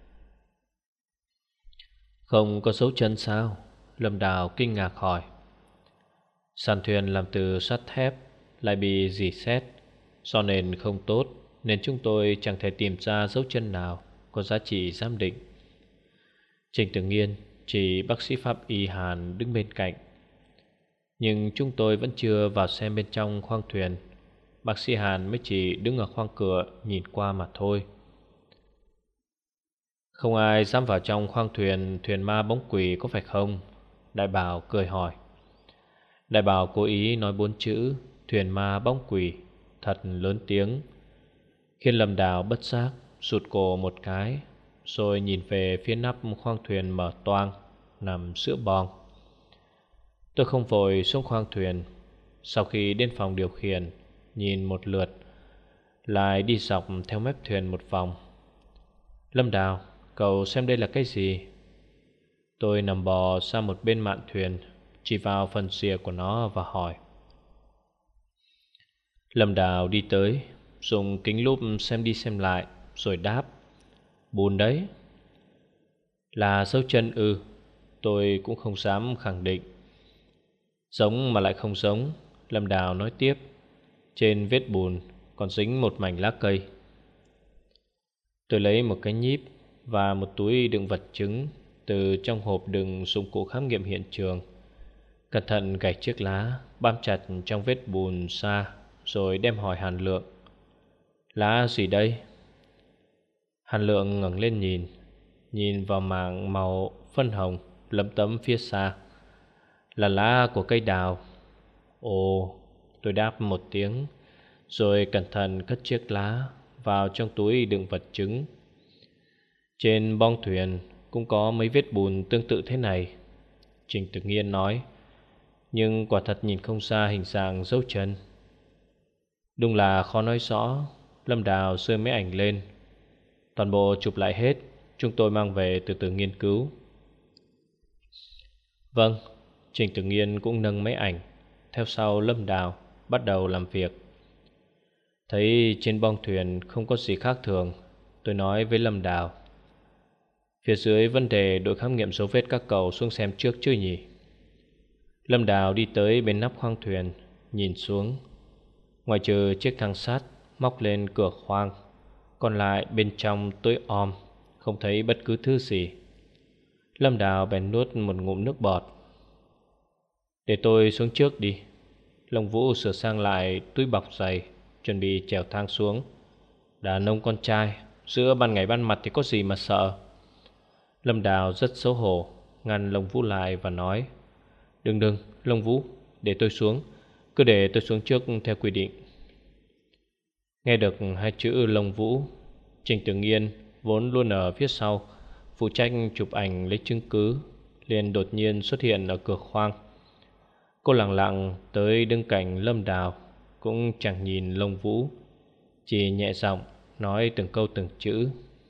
Không có dấu chân sao? Lâm Đào kinh ngạc hỏi. Sàn thuyền làm từ sắt thép, lại bị rỉ sét, do nền không tốt nên chúng tôi chẳng thể tìm ra dấu chân nào có giá trị giám định. Trình Tử Nghiên chỉ bác sĩ pháp y Hàn đứng bên cạnh. Nhưng chúng tôi vẫn chưa vào xem bên trong khoang thuyền. Bác sĩ Hàn mới chỉ đứng ở khoang cửa nhìn qua mà thôi. Không ai dám vào trong khoang thuyền thuyền ma bóng quỷ có phải không? Đại Bảo cười hỏi. Đại Bảo cố ý nói bốn chữ thuyền ma bóng quỷ thật lớn tiếng, khiến Lâm Đào bất giác sụt cổ một cái, rồi nhìn về phía nắp khoang thuyền mở toang nằm giữa bong. Tôi không vội xuống khoang thuyền. Sau khi đến phòng điều khiển, nhìn một lượt, lại đi dọc theo mép thuyền một vòng. Lâm Đào, cậu xem đây là cái gì? Tôi nằm bò sang một bên mạn thuyền, chỉ vào phần rìa của nó và hỏi. Lâm Đào đi tới, dùng kính lúp xem đi xem lại, rồi đáp. Bùn đấy. Là dấu chân ư? Tôi cũng không dám khẳng định. Giống mà lại không giống, Lâm Đào nói tiếp. Trên vết bùn còn dính một mảnh lá cây. Tôi lấy một cái nhíp và một túi đựng vật chứng từ trong hộp đựng dụng cụ khám nghiệm hiện trường, cẩn thận gạch chiếc lá bám chặt trong vết bùn xa, rồi đem hỏi Hàn Lượng. Lá gì đây? Hàn Lượng ngẩng lên nhìn, nhìn vào mảng màu phân hồng lấm tấm phía xa. Là lá của cây đào. Ồ, tôi đáp một tiếng, rồi cẩn thận cất chiếc lá vào trong túi đựng vật chứng. Trên bong thuyền cũng có mấy vết bùn tương tự thế này, Trình Tử Nghiên nói, nhưng quả thật nhìn không ra hình dạng dấu chân. Đúng là khó nói rõ. Lâm Đào giơ máy ảnh lên. Toàn bộ chụp lại hết, chúng tôi mang về từ từ nghiên cứu. Vâng. Trình Tử Nghiên cũng nâng máy ảnh theo sau Lâm Đào, bắt đầu làm việc. Thấy trên bong thuyền không có gì khác thường, tôi nói với Lâm Đào. Phía dưới vấn đề đội khám nghiệm dấu vết các cậu xuống xem trước chứ nhỉ? Lâm Đào đi tới bên nắp khoang thuyền, nhìn xuống. Ngoài trừ chiếc thang sắt móc lên cửa khoang, còn lại bên trong tối om, không thấy bất cứ thứ gì. Lâm Đào bèn nuốt một ngụm nước bọt. Để tôi xuống trước đi. Long Vũ sửa sang lại túi bọc giày, chuẩn bị trèo thang xuống. Đàn ông con trai, giữa ban ngày ban mặt thì có gì mà sợ. Lâm Đào rất xấu hổ, ngăn Lông Vũ lại và nói: Đừng đừng, Lông Vũ, để tôi xuống. Cứ để tôi xuống trước theo quy định. Nghe được hai chữ Lông Vũ, Trình Tử Nghiên vốn luôn ở phía sau, phụ trách chụp ảnh lấy chứng cứ, liền đột nhiên xuất hiện ở cửa khoang. Cô lặng lặng tới đứng cạnh Lâm Đào, cũng chẳng nhìn Lông Vũ, chỉ nhẹ giọng nói từng câu từng chữ: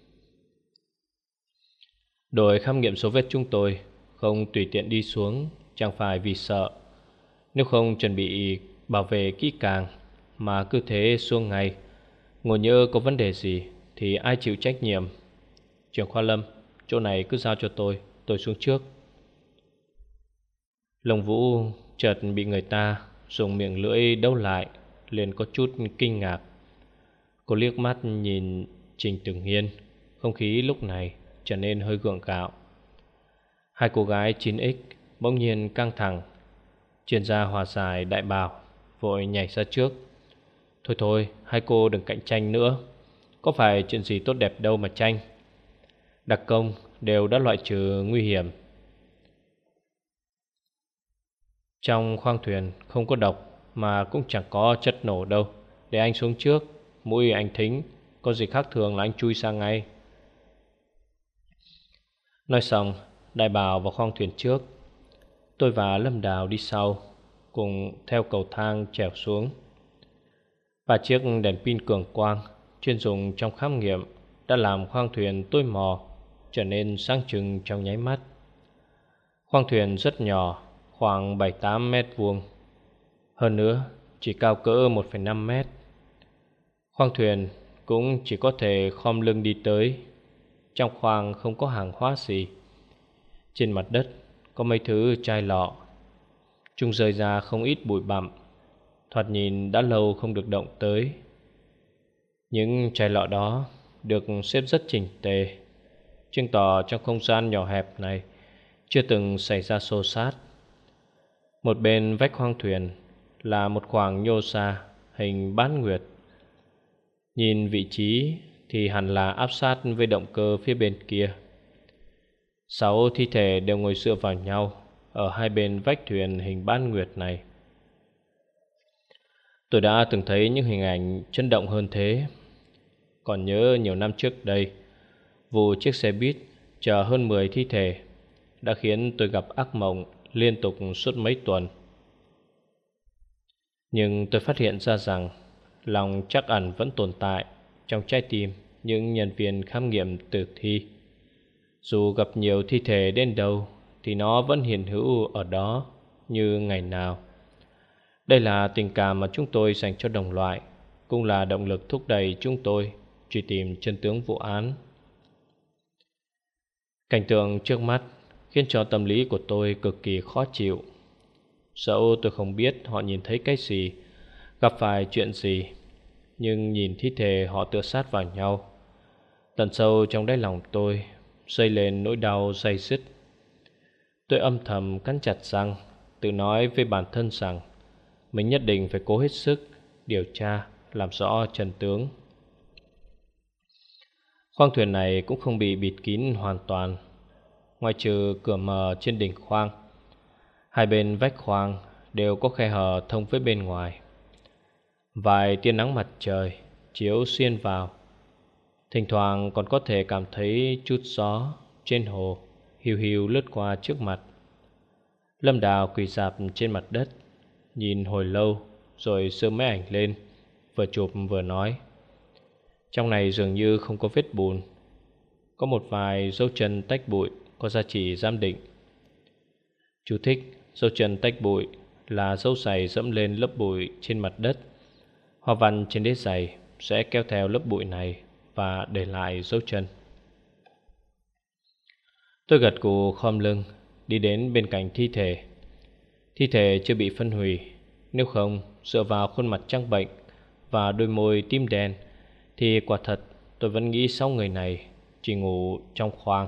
Đội khám nghiệm số vết chúng tôi không tùy tiện đi xuống, chẳng phải vì sợ. Nếu không chuẩn bị bảo vệ kỹ càng mà cứ thế xuống ngay, ngồi nhỡ có vấn đề gì thì ai chịu trách nhiệm? Trưởng khoa Lâm, chỗ này cứ giao cho tôi, tôi xuống trước. Lông Vũ chợt bị người ta dùng miệng lưỡi đấu lại, liền có chút kinh ngạc. Cô liếc mắt nhìn Trình Tử Nghiên, không khí lúc này trở nên hơi gượng gạo. Hai cô gái chín x bỗng nhiên căng thẳng. Chuyên gia hòa giải Đại Bảo vội nhảy ra trước: Thôi thôi, hai cô đừng cạnh tranh nữa. Có phải chuyện gì tốt đẹp đâu mà tranh. Đặc công đều đã loại trừ nguy hiểm. Trong khoang thuyền không có độc, mà cũng chẳng có chất nổ đâu. Để anh xuống trước, mũi anh thính, có gì khác thường là anh chui sang ngay. Nói xong, Đại Bảo vào khoang thuyền trước. Tôi và Lâm Đào đi sau, cùng theo cầu thang trèo xuống. Ba chiếc đèn pin cường quang chuyên dùng trong khám nghiệm đã làm khoang thuyền tối mò trở nên sáng trưng trong nháy mắt. Khoang thuyền rất nhỏ, khoảng bảy tám mét vuông, hơn nữa chỉ cao cỡ một phẩy năm mét. Khoang thuyền cũng chỉ có thể khom lưng đi tới. Trong khoang không có hàng hóa gì. Trên mặt đất có mấy thứ chai lọ, chúng rơi ra không ít bụi bặm, thoạt nhìn đã lâu không được động tới. Những chai lọ đó được xếp rất chỉnh tề, chứng tỏ trong không gian nhỏ hẹp này chưa từng xảy ra xô xát. Một bên vách khoang thuyền là một khoảng nhô xa hình bán nguyệt. Nhìn vị trí thì hẳn là áp sát với động cơ phía bên kia. Sáu thi thể đều ngồi dựa vào nhau ở hai bên vách thuyền hình bán nguyệt này. Tôi đã từng thấy những hình ảnh chấn động hơn thế. Còn nhớ nhiều năm trước đây, vụ chiếc xe buýt chở hơn mười thi thể đã khiến tôi gặp ác mộng liên tục suốt mấy tuần. Nhưng tôi phát hiện ra rằng lòng trắc ẩn vẫn tồn tại trong trái tim những nhân viên khám nghiệm tử thi. Dù gặp nhiều thi thể đến đâu thì nó vẫn hiện hữu ở đó như ngày nào. Đây là tình cảm mà chúng tôi dành cho đồng loại, cũng là động lực thúc đẩy chúng tôi truy tìm chân tướng vụ án. Cảnh tượng trước mắt khiến cho tâm lý của tôi cực kỳ khó chịu. Dẫu tôi không biết họ nhìn thấy cái gì, gặp phải chuyện gì, nhưng nhìn thi thể họ tựa sát vào nhau, tận sâu trong đáy lòng tôi dâng lên nỗi đau day dứt. Tôi âm thầm cắn chặt răng, tự nói với bản thân rằng mình nhất định phải cố hết sức điều tra, làm rõ chân tướng. Khoang thuyền này cũng không bị bịt kín hoàn toàn, ngoại trừ cửa mở trên đỉnh khoang. Hai bên vách khoang đều có khe hở thông với bên ngoài. Vài tia nắng mặt trời chiếu xuyên vào. Thỉnh thoảng còn có thể cảm thấy chút gió trên hồ hiu hiu lướt qua trước mặt. Lâm Đào quỳ rạp trên mặt đất, nhìn hồi lâu rồi giơ máy ảnh lên, vừa chụp vừa nói: Trong này dường như không có vết bùn, có một vài dấu chân tách bụi có giá trị giám định. Chú thích: dấu chân tách bụi là dấu giày dẫm lên lớp bụi trên mặt đất. Hoa văn trên đế giày sẽ kéo theo lớp bụi này và để lại dấu chân. Tôi gật gù khom lưng đi đến bên cạnh thi thể. Thi thể chưa bị phân hủy, nếu không dựa vào khuôn mặt trắng bệnh và đôi môi tím đen thì quả thật tôi vẫn nghĩ sáu người này chỉ ngủ trong khoang.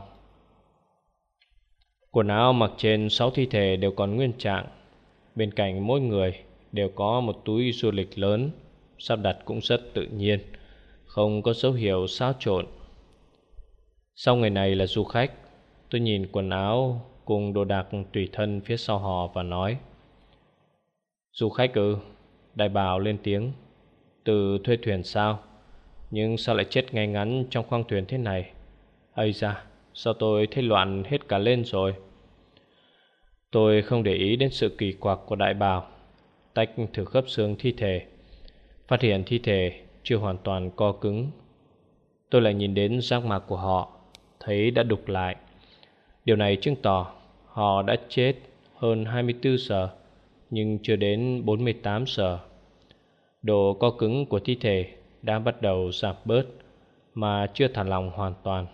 Quần áo mặc trên sáu thi thể đều còn nguyên trạng. Bên cạnh mỗi người đều có một túi du lịch lớn, sắp đặt cũng rất tự nhiên, không có dấu hiệu xáo trộn. Sau người này là du khách. Tôi nhìn quần áo cùng đồ đạc tùy thân phía sau họ và nói: "Du khách ư?" Đại bào lên tiếng: "Từ thuê thuyền sao? Nhưng sao lại chết ngay ngắn trong khoang thuyền thế này? Ây da, sao tôi thấy loạn hết cả lên rồi." Tôi không để ý đến sự kỳ quặc của đại bào, tách thử khớp xương thi thể, phát hiện thi thể chưa hoàn toàn co cứng. Tôi lại nhìn đến giác mạc của họ, thấy đã đục lại. Điều này chứng tỏ họ đã chết hơn hai mươi tư giờ, nhưng chưa đến bốn mươi tám giờ. Độ co cứng của thi thể đã bắt đầu giảm bớt, mà chưa thả lỏng hoàn toàn.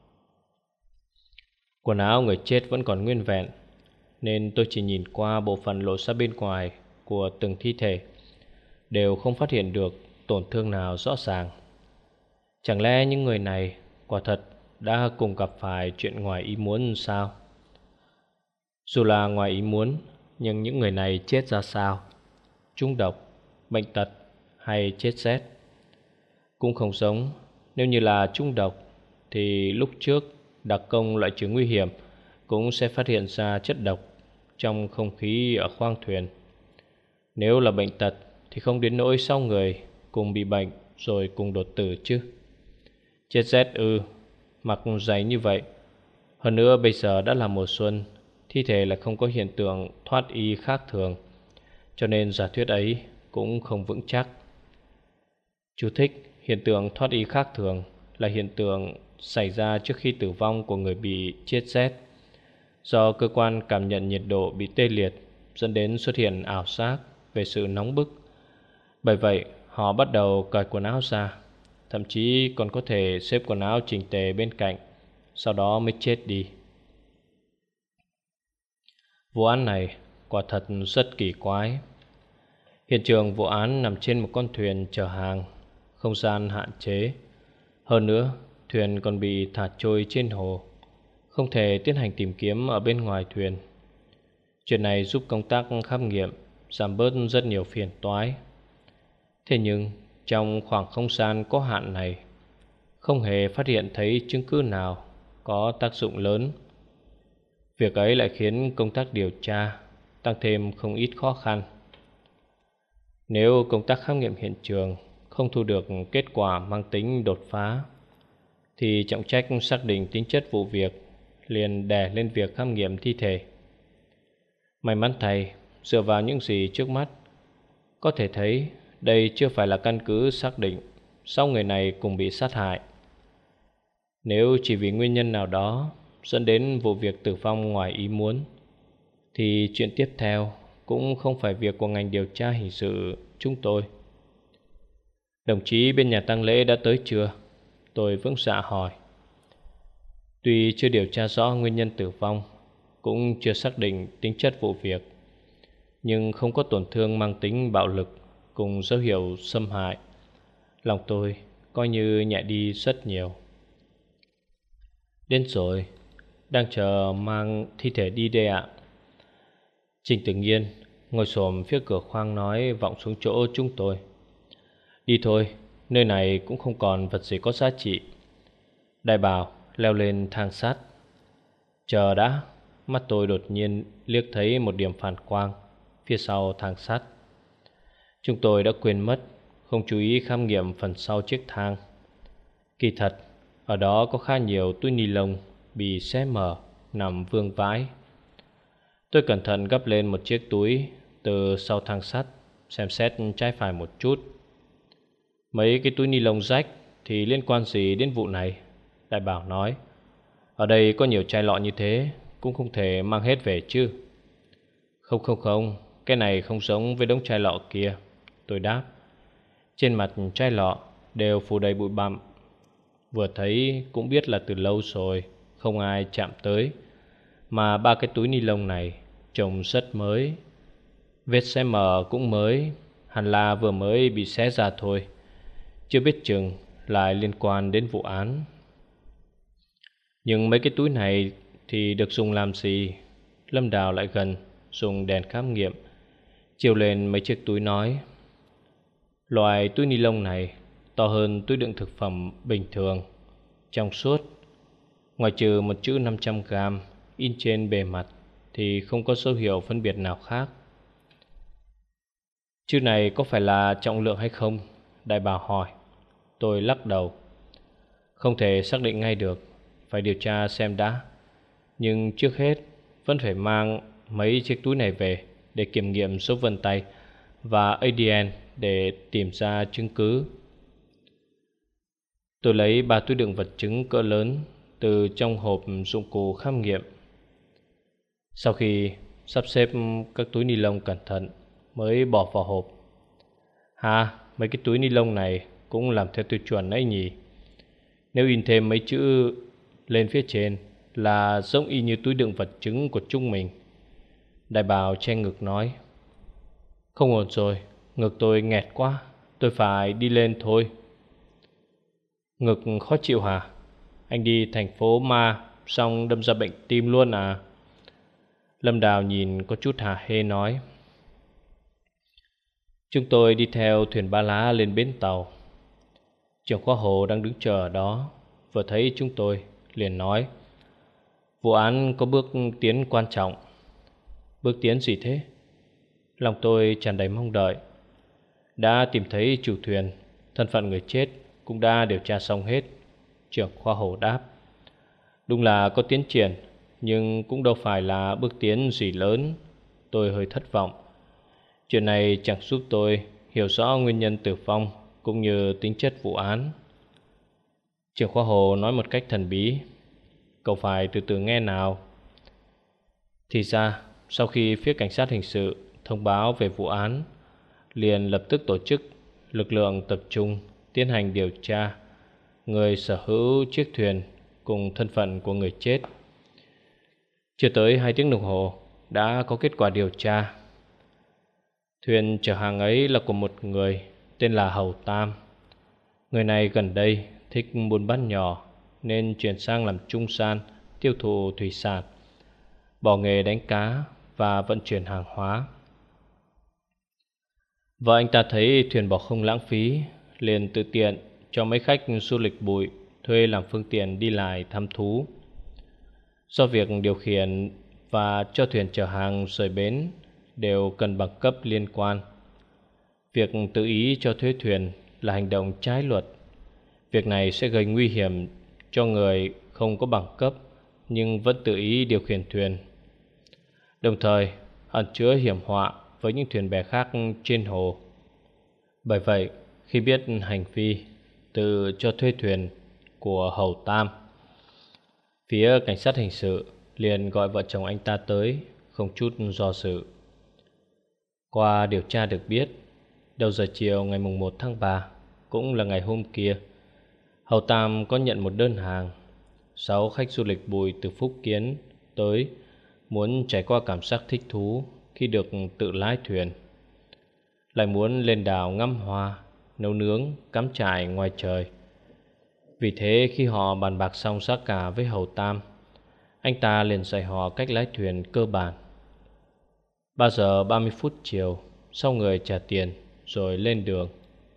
Quần áo người chết vẫn còn nguyên vẹn, nên tôi chỉ nhìn qua bộ phận lộ ra bên ngoài của từng thi thể, đều không phát hiện được tổn thương nào rõ ràng. Chẳng lẽ những người này quả thật đã cùng gặp phải chuyện ngoài ý muốn sao? Dù là ngoài ý muốn, nhưng những người này chết ra sao? Trúng độc, bệnh tật hay chết rét? Cũng không giống. Nếu như là trúng độc thì lúc trước đặc công loại trừ nguy hiểm cũng sẽ phát hiện ra chất độc trong không khí ở khoang thuyền. Nếu là bệnh tật thì không đến nỗi sáu người cùng bị bệnh rồi cùng đột tử chứ. Chết rét ư? Mặc dày như vậy, hơn nữa bây giờ đã là mùa xuân, thi thể lại không có hiện tượng thoát y khác thường, cho nên giả thuyết ấy cũng không vững chắc. Chú thích: hiện tượng thoát y khác thường là hiện tượng xảy ra trước khi tử vong của người bị chết rét, do cơ quan cảm nhận nhiệt độ bị tê liệt, dẫn đến xuất hiện ảo giác về sự nóng bức. Bởi vậy họ bắt đầu cởi quần áo ra, thậm chí còn có thể xếp quần áo chỉnh tề bên cạnh, sau đó mới chết đi. Vụ án này quả thật rất kỳ quái. Hiện trường vụ án nằm trên một con thuyền chở hàng, không gian hạn chế. Hơn nữa, thuyền còn bị thả trôi trên hồ, không thể tiến hành tìm kiếm ở bên ngoài thuyền. Chuyện này giúp công tác khám nghiệm giảm bớt rất nhiều phiền toái. Thế nhưng trong khoảng không gian có hạn này, không hề phát hiện thấy chứng cứ nào có tác dụng lớn. Việc ấy lại khiến công tác điều tra tăng thêm không ít khó khăn. Nếu công tác khám nghiệm hiện trường không thu được kết quả mang tính đột phá, thì trọng trách xác định tính chất vụ việc liền đè lên việc khám nghiệm thi thể. May mắn thay, dựa vào những gì trước mắt, có thể thấy đây chưa phải là căn cứ xác định sáu người này cùng bị sát hại. Nếu chỉ vì nguyên nhân nào đó dẫn đến vụ việc tử vong ngoài ý muốn, thì chuyện tiếp theo cũng không phải việc của ngành điều tra hình sự chúng tôi. Đồng chí bên nhà tang lễ đã tới chưa? Tôi vững dạ hỏi. Tuy chưa điều tra rõ nguyên nhân tử vong, cũng chưa xác định tính chất vụ việc, nhưng không có tổn thương mang tính bạo lực cùng dấu hiệu xâm hại, lòng tôi coi như nhẹ đi rất nhiều. Đến rồi, đang chờ mang thi thể đi đây ạ. Trình Tử Nghiên ngồi xổm phía cửa khoang nói vọng xuống chỗ chúng tôi. Đi thôi, nơi này cũng không còn vật gì có giá trị. Đại bào leo lên thang sắt. Chờ đã. Mắt tôi đột nhiên liếc thấy một điểm phản quang phía sau thang sắt. Chúng tôi đã quên mất không chú ý khám nghiệm phần sau chiếc thang. Kỳ thật, ở đó có khá nhiều túi ni lông bị xé mở nằm vương vãi. Tôi cẩn thận gấp lên một chiếc túi từ sau thang sắt, xem xét trái phải một chút. Mấy cái túi ni lông rách thì liên quan gì đến vụ này? Đại bảo nói. Ở đây có nhiều chai lọ như thế, cũng không thể mang hết về chứ. Không không không, cái này không giống với đống chai lọ kia, tôi đáp. Trên mặt chai lọ đều phủ đầy bụi bặm, vừa thấy cũng biết là từ lâu rồi không ai chạm tới. Mà ba cái túi ni lông này trông rất mới, vết xé mở cũng mới, hẳn là vừa mới bị xé ra thôi, chưa biết chừng lại liên quan đến vụ án. Nhưng mấy cái túi này thì được dùng làm gì? Lâm Đào lại gần, dùng đèn khám nghiệm chiếu lên mấy chiếc túi nói. Loại túi ni lông này to hơn túi đựng thực phẩm bình thường, trong suốt. Ngoài trừ một chữ năm trăm gram in trên bề mặt thì không có dấu hiệu phân biệt nào khác. Chữ này có phải là trọng lượng hay không? Đại bào hỏi. Tôi lắc đầu. Không thể xác định ngay được, phải điều tra xem đã. Nhưng trước hết vẫn phải mang mấy chiếc túi này về để kiểm nghiệm số vân tay và a đê en để tìm ra chứng cứ. Tôi lấy ba túi đựng vật chứng cỡ lớn từ trong hộp dụng cụ khám nghiệm. Sau khi sắp xếp các túi ni lông cẩn thận mới bỏ vào hộp. Ha, mấy cái túi ni lông này cũng làm theo tiêu chuẩn ấy nhỉ? Nếu in thêm mấy chữ lên phía trên là giống y như túi đựng vật chứng của chúng mình. Đại bào che ngực nói. Không ổn rồi, ngực tôi nghẹt quá, tôi phải đi lên thôi. Ngực khó chịu hả? Anh đi thành phố Ma xong đâm ra bệnh tim luôn à? Lâm Đào nhìn có chút hả hê nói. Chúng tôi đi theo thuyền ba lá lên bến tàu. Trưởng khoa Hồ đang đứng chờ ở đó, vừa thấy chúng tôi liền nói. Vụ án có bước tiến quan trọng. Bước tiến gì thế? Lòng tôi tràn đầy mong đợi. Đã tìm thấy chủ thuyền, thân phận người chết cũng đã điều tra xong hết. Trưởng khoa Hồ đáp. Đúng là có tiến triển, nhưng cũng đâu phải là bước tiến gì lớn. Tôi hơi thất vọng. Chuyện này chẳng giúp tôi hiểu rõ nguyên nhân tử vong cũng như tính chất vụ án. Trưởng khoa Hồ nói một cách thần bí. Cậu phải từ từ nghe nào. Thì ra, sau khi phía cảnh sát hình sự thông báo về vụ án, liền lập tức tổ chức lực lượng tập trung tiến hành điều tra người sở hữu chiếc thuyền cùng thân phận của người chết. Chưa tới hai tiếng đồng hồ đã có kết quả điều tra. Thuyền chở hàng ấy là của một người tên là Hầu Tam. Người này gần đây thích buôn bán nhỏ nên chuyển sang làm trung gian tiêu thụ thủy sản, bỏ nghề đánh cá và vận chuyển hàng hóa. Vợ anh ta thấy thuyền bỏ không lãng phí, liền tự tiện cho mấy khách du lịch bụi thuê làm phương tiện đi lại thăm thú. Do việc điều khiển và cho thuyền chở hàng rời bến đều cần bằng cấp liên quan. Việc tự ý cho thuê thuyền là hành động trái luật. Việc này sẽ gây nguy hiểm cho người không có bằng cấp nhưng vẫn tự ý điều khiển thuyền, đồng thời ẩn chứa hiểm họa với những thuyền bè khác trên hồ. Bởi vậy, khi biết hành vi tự cho thuê thuyền của Hầu Tam, phía cảnh sát hình sự liền gọi vợ chồng anh ta tới, không chút do dự. Qua điều tra được biết, đầu giờ chiều ngày mùng một tháng ba, cũng là ngày hôm kia, Hầu Tam có nhận một đơn hàng. Sáu khách du lịch bụi từ Phúc Kiến tới, muốn trải qua cảm giác thích thú khi được tự lái thuyền, lại muốn lên đảo ngắm hoa, nấu nướng, cắm trại ngoài trời. Vì thế khi họ bàn bạc xong giá cả với Hầu Tam, anh ta liền dạy họ cách lái thuyền cơ bản. Ba giờ ba mươi phút chiều, sau người trả tiền rồi lên đường.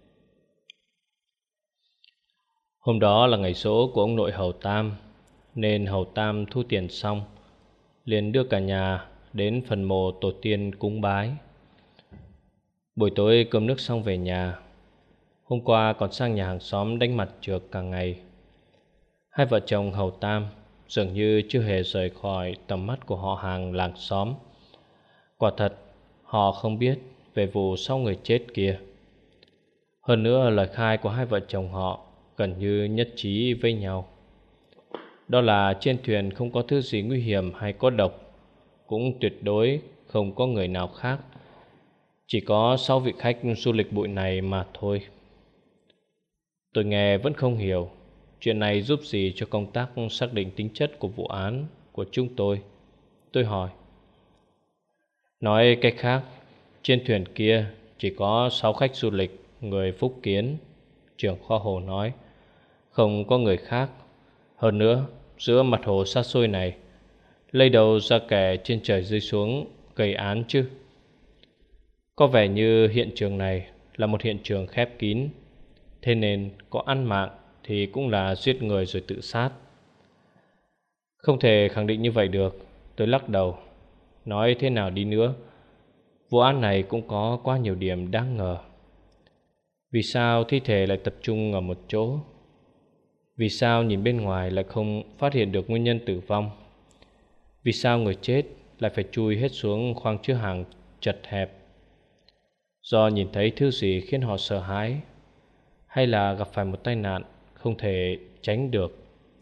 Hôm đó là ngày giỗ của ông nội Hầu Tam, nên Hầu Tam thu tiền xong liền đưa cả nhà đến phần mộ tổ tiên cúng bái. Buổi tối cơm nước xong về nhà. Hôm qua còn sang nhà hàng xóm đánh mặt trược cả ngày. Hai vợ chồng Hầu Tam dường như chưa hề rời khỏi tầm mắt của họ hàng làng xóm. Quả thật họ không biết về vụ sáu người chết kia. Hơn nữa lời khai của hai vợ chồng họ gần như nhất trí với nhau. Đó là trên thuyền không có thứ gì nguy hiểm hay có độc, cũng tuyệt đối không có người nào khác. Chỉ có sáu vị khách du lịch bụi này mà thôi. Tôi nghe vẫn không hiểu chuyện này giúp gì cho công tác xác định tính chất của vụ án của chúng tôi. Tôi hỏi. Nói cách khác, trên thuyền kia chỉ có sáu khách du lịch người Phúc Kiến, trưởng khoa Hồ nói. Không có người khác. Hơn nữa, giữa mặt hồ xa xôi này, lấy đầu ra kẻ trên trời rơi xuống gây án chứ? Có vẻ như hiện trường này là một hiện trường khép kín, thế nên có ăn mạng thì cũng là giết người rồi tự sát. Không thể khẳng định như vậy được, Tôi lắc đầu. Nói thế nào đi nữa, vụ án này cũng có quá nhiều điểm đáng ngờ. Vì sao thi thể lại tập trung ở một chỗ? Vì sao nhìn bên ngoài lại không phát hiện được nguyên nhân tử vong? Vì sao người chết lại phải chui hết xuống khoang chứa hàng chật hẹp? Do nhìn thấy thứ gì khiến họ sợ hãi, hay là gặp phải một tai nạn không thể tránh được?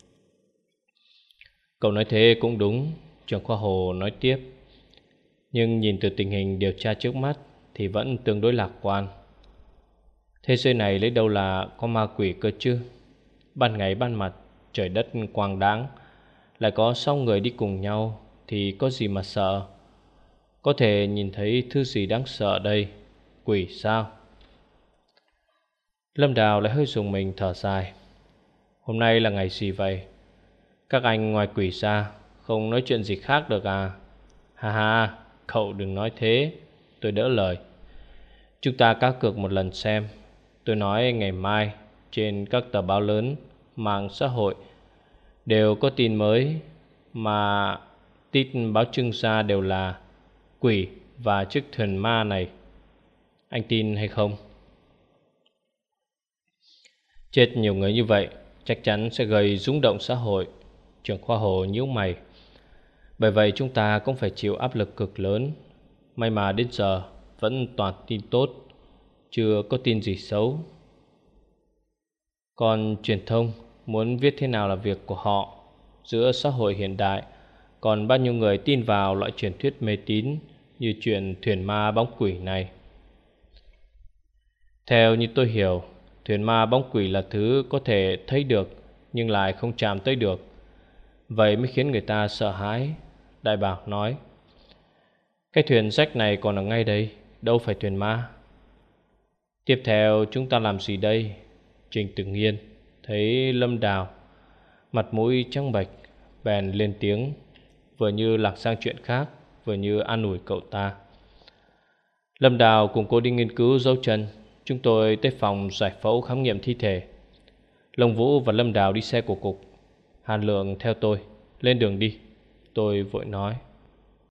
Cậu nói thế cũng đúng, trưởng khoa Hồ nói tiếp. Nhưng nhìn từ tình hình điều tra trước mắt thì vẫn tương đối lạc quan. Thế giới này lấy đâu là có ma quỷ cơ chứ? Ban ngày ban mặt, trời đất quang đãng, lại có sáu người đi cùng nhau thì có gì mà sợ? Có thể nhìn thấy thứ gì đáng sợ đây? Quỷ sao? Lâm Đào lại hơi dùng mình thở dài. Hôm nay là ngày gì vậy? Các anh ngoài quỷ ra không nói chuyện gì khác được à? Ha ha, cậu đừng nói thế. Tôi đỡ lời. Chúng ta cá cược một lần xem. Tôi nói ngày mai trên các tờ báo lớn, mạng xã hội đều có tin mới, mà tin báo trưng ra đều là quỷ và chiếc thuyền ma này. Anh tin hay không? Chết nhiều người như vậy chắc chắn sẽ gây rung động xã hội. Trưởng khoa Hồ nhíu mày. Bởi vậy chúng ta cũng phải chịu áp lực cực lớn. May mà đến giờ vẫn toàn tin tốt, chưa có tin gì xấu. Còn truyền thông muốn viết thế nào là việc của họ. Giữa xã hội hiện đại còn bao nhiêu người tin vào loại truyền thuyết mê tín như chuyện thuyền ma bóng quỷ này. Theo như tôi hiểu, thuyền ma bóng quỷ là thứ có thể thấy được nhưng lại không chạm tới được. Vậy mới khiến người ta sợ hãi. Đại Bảo nói. Cái thuyền rách này còn ở ngay đây, đâu phải thuyền ma. Tiếp theo chúng ta làm gì đây? Trình Tử Nghiên thấy Lâm Đào mặt mũi trắng bệch, bèn lên tiếng, vừa như lạc sang chuyện khác, vừa như an ủi cậu ta. Lâm Đào cùng cô đi nghiên cứu dấu chân. Chúng tôi tới phòng giải phẫu khám nghiệm thi thể. Long Vũ và Lâm Đào đi xe của cục. Hàn Lượng theo tôi. Lên đường đi, tôi vội nói.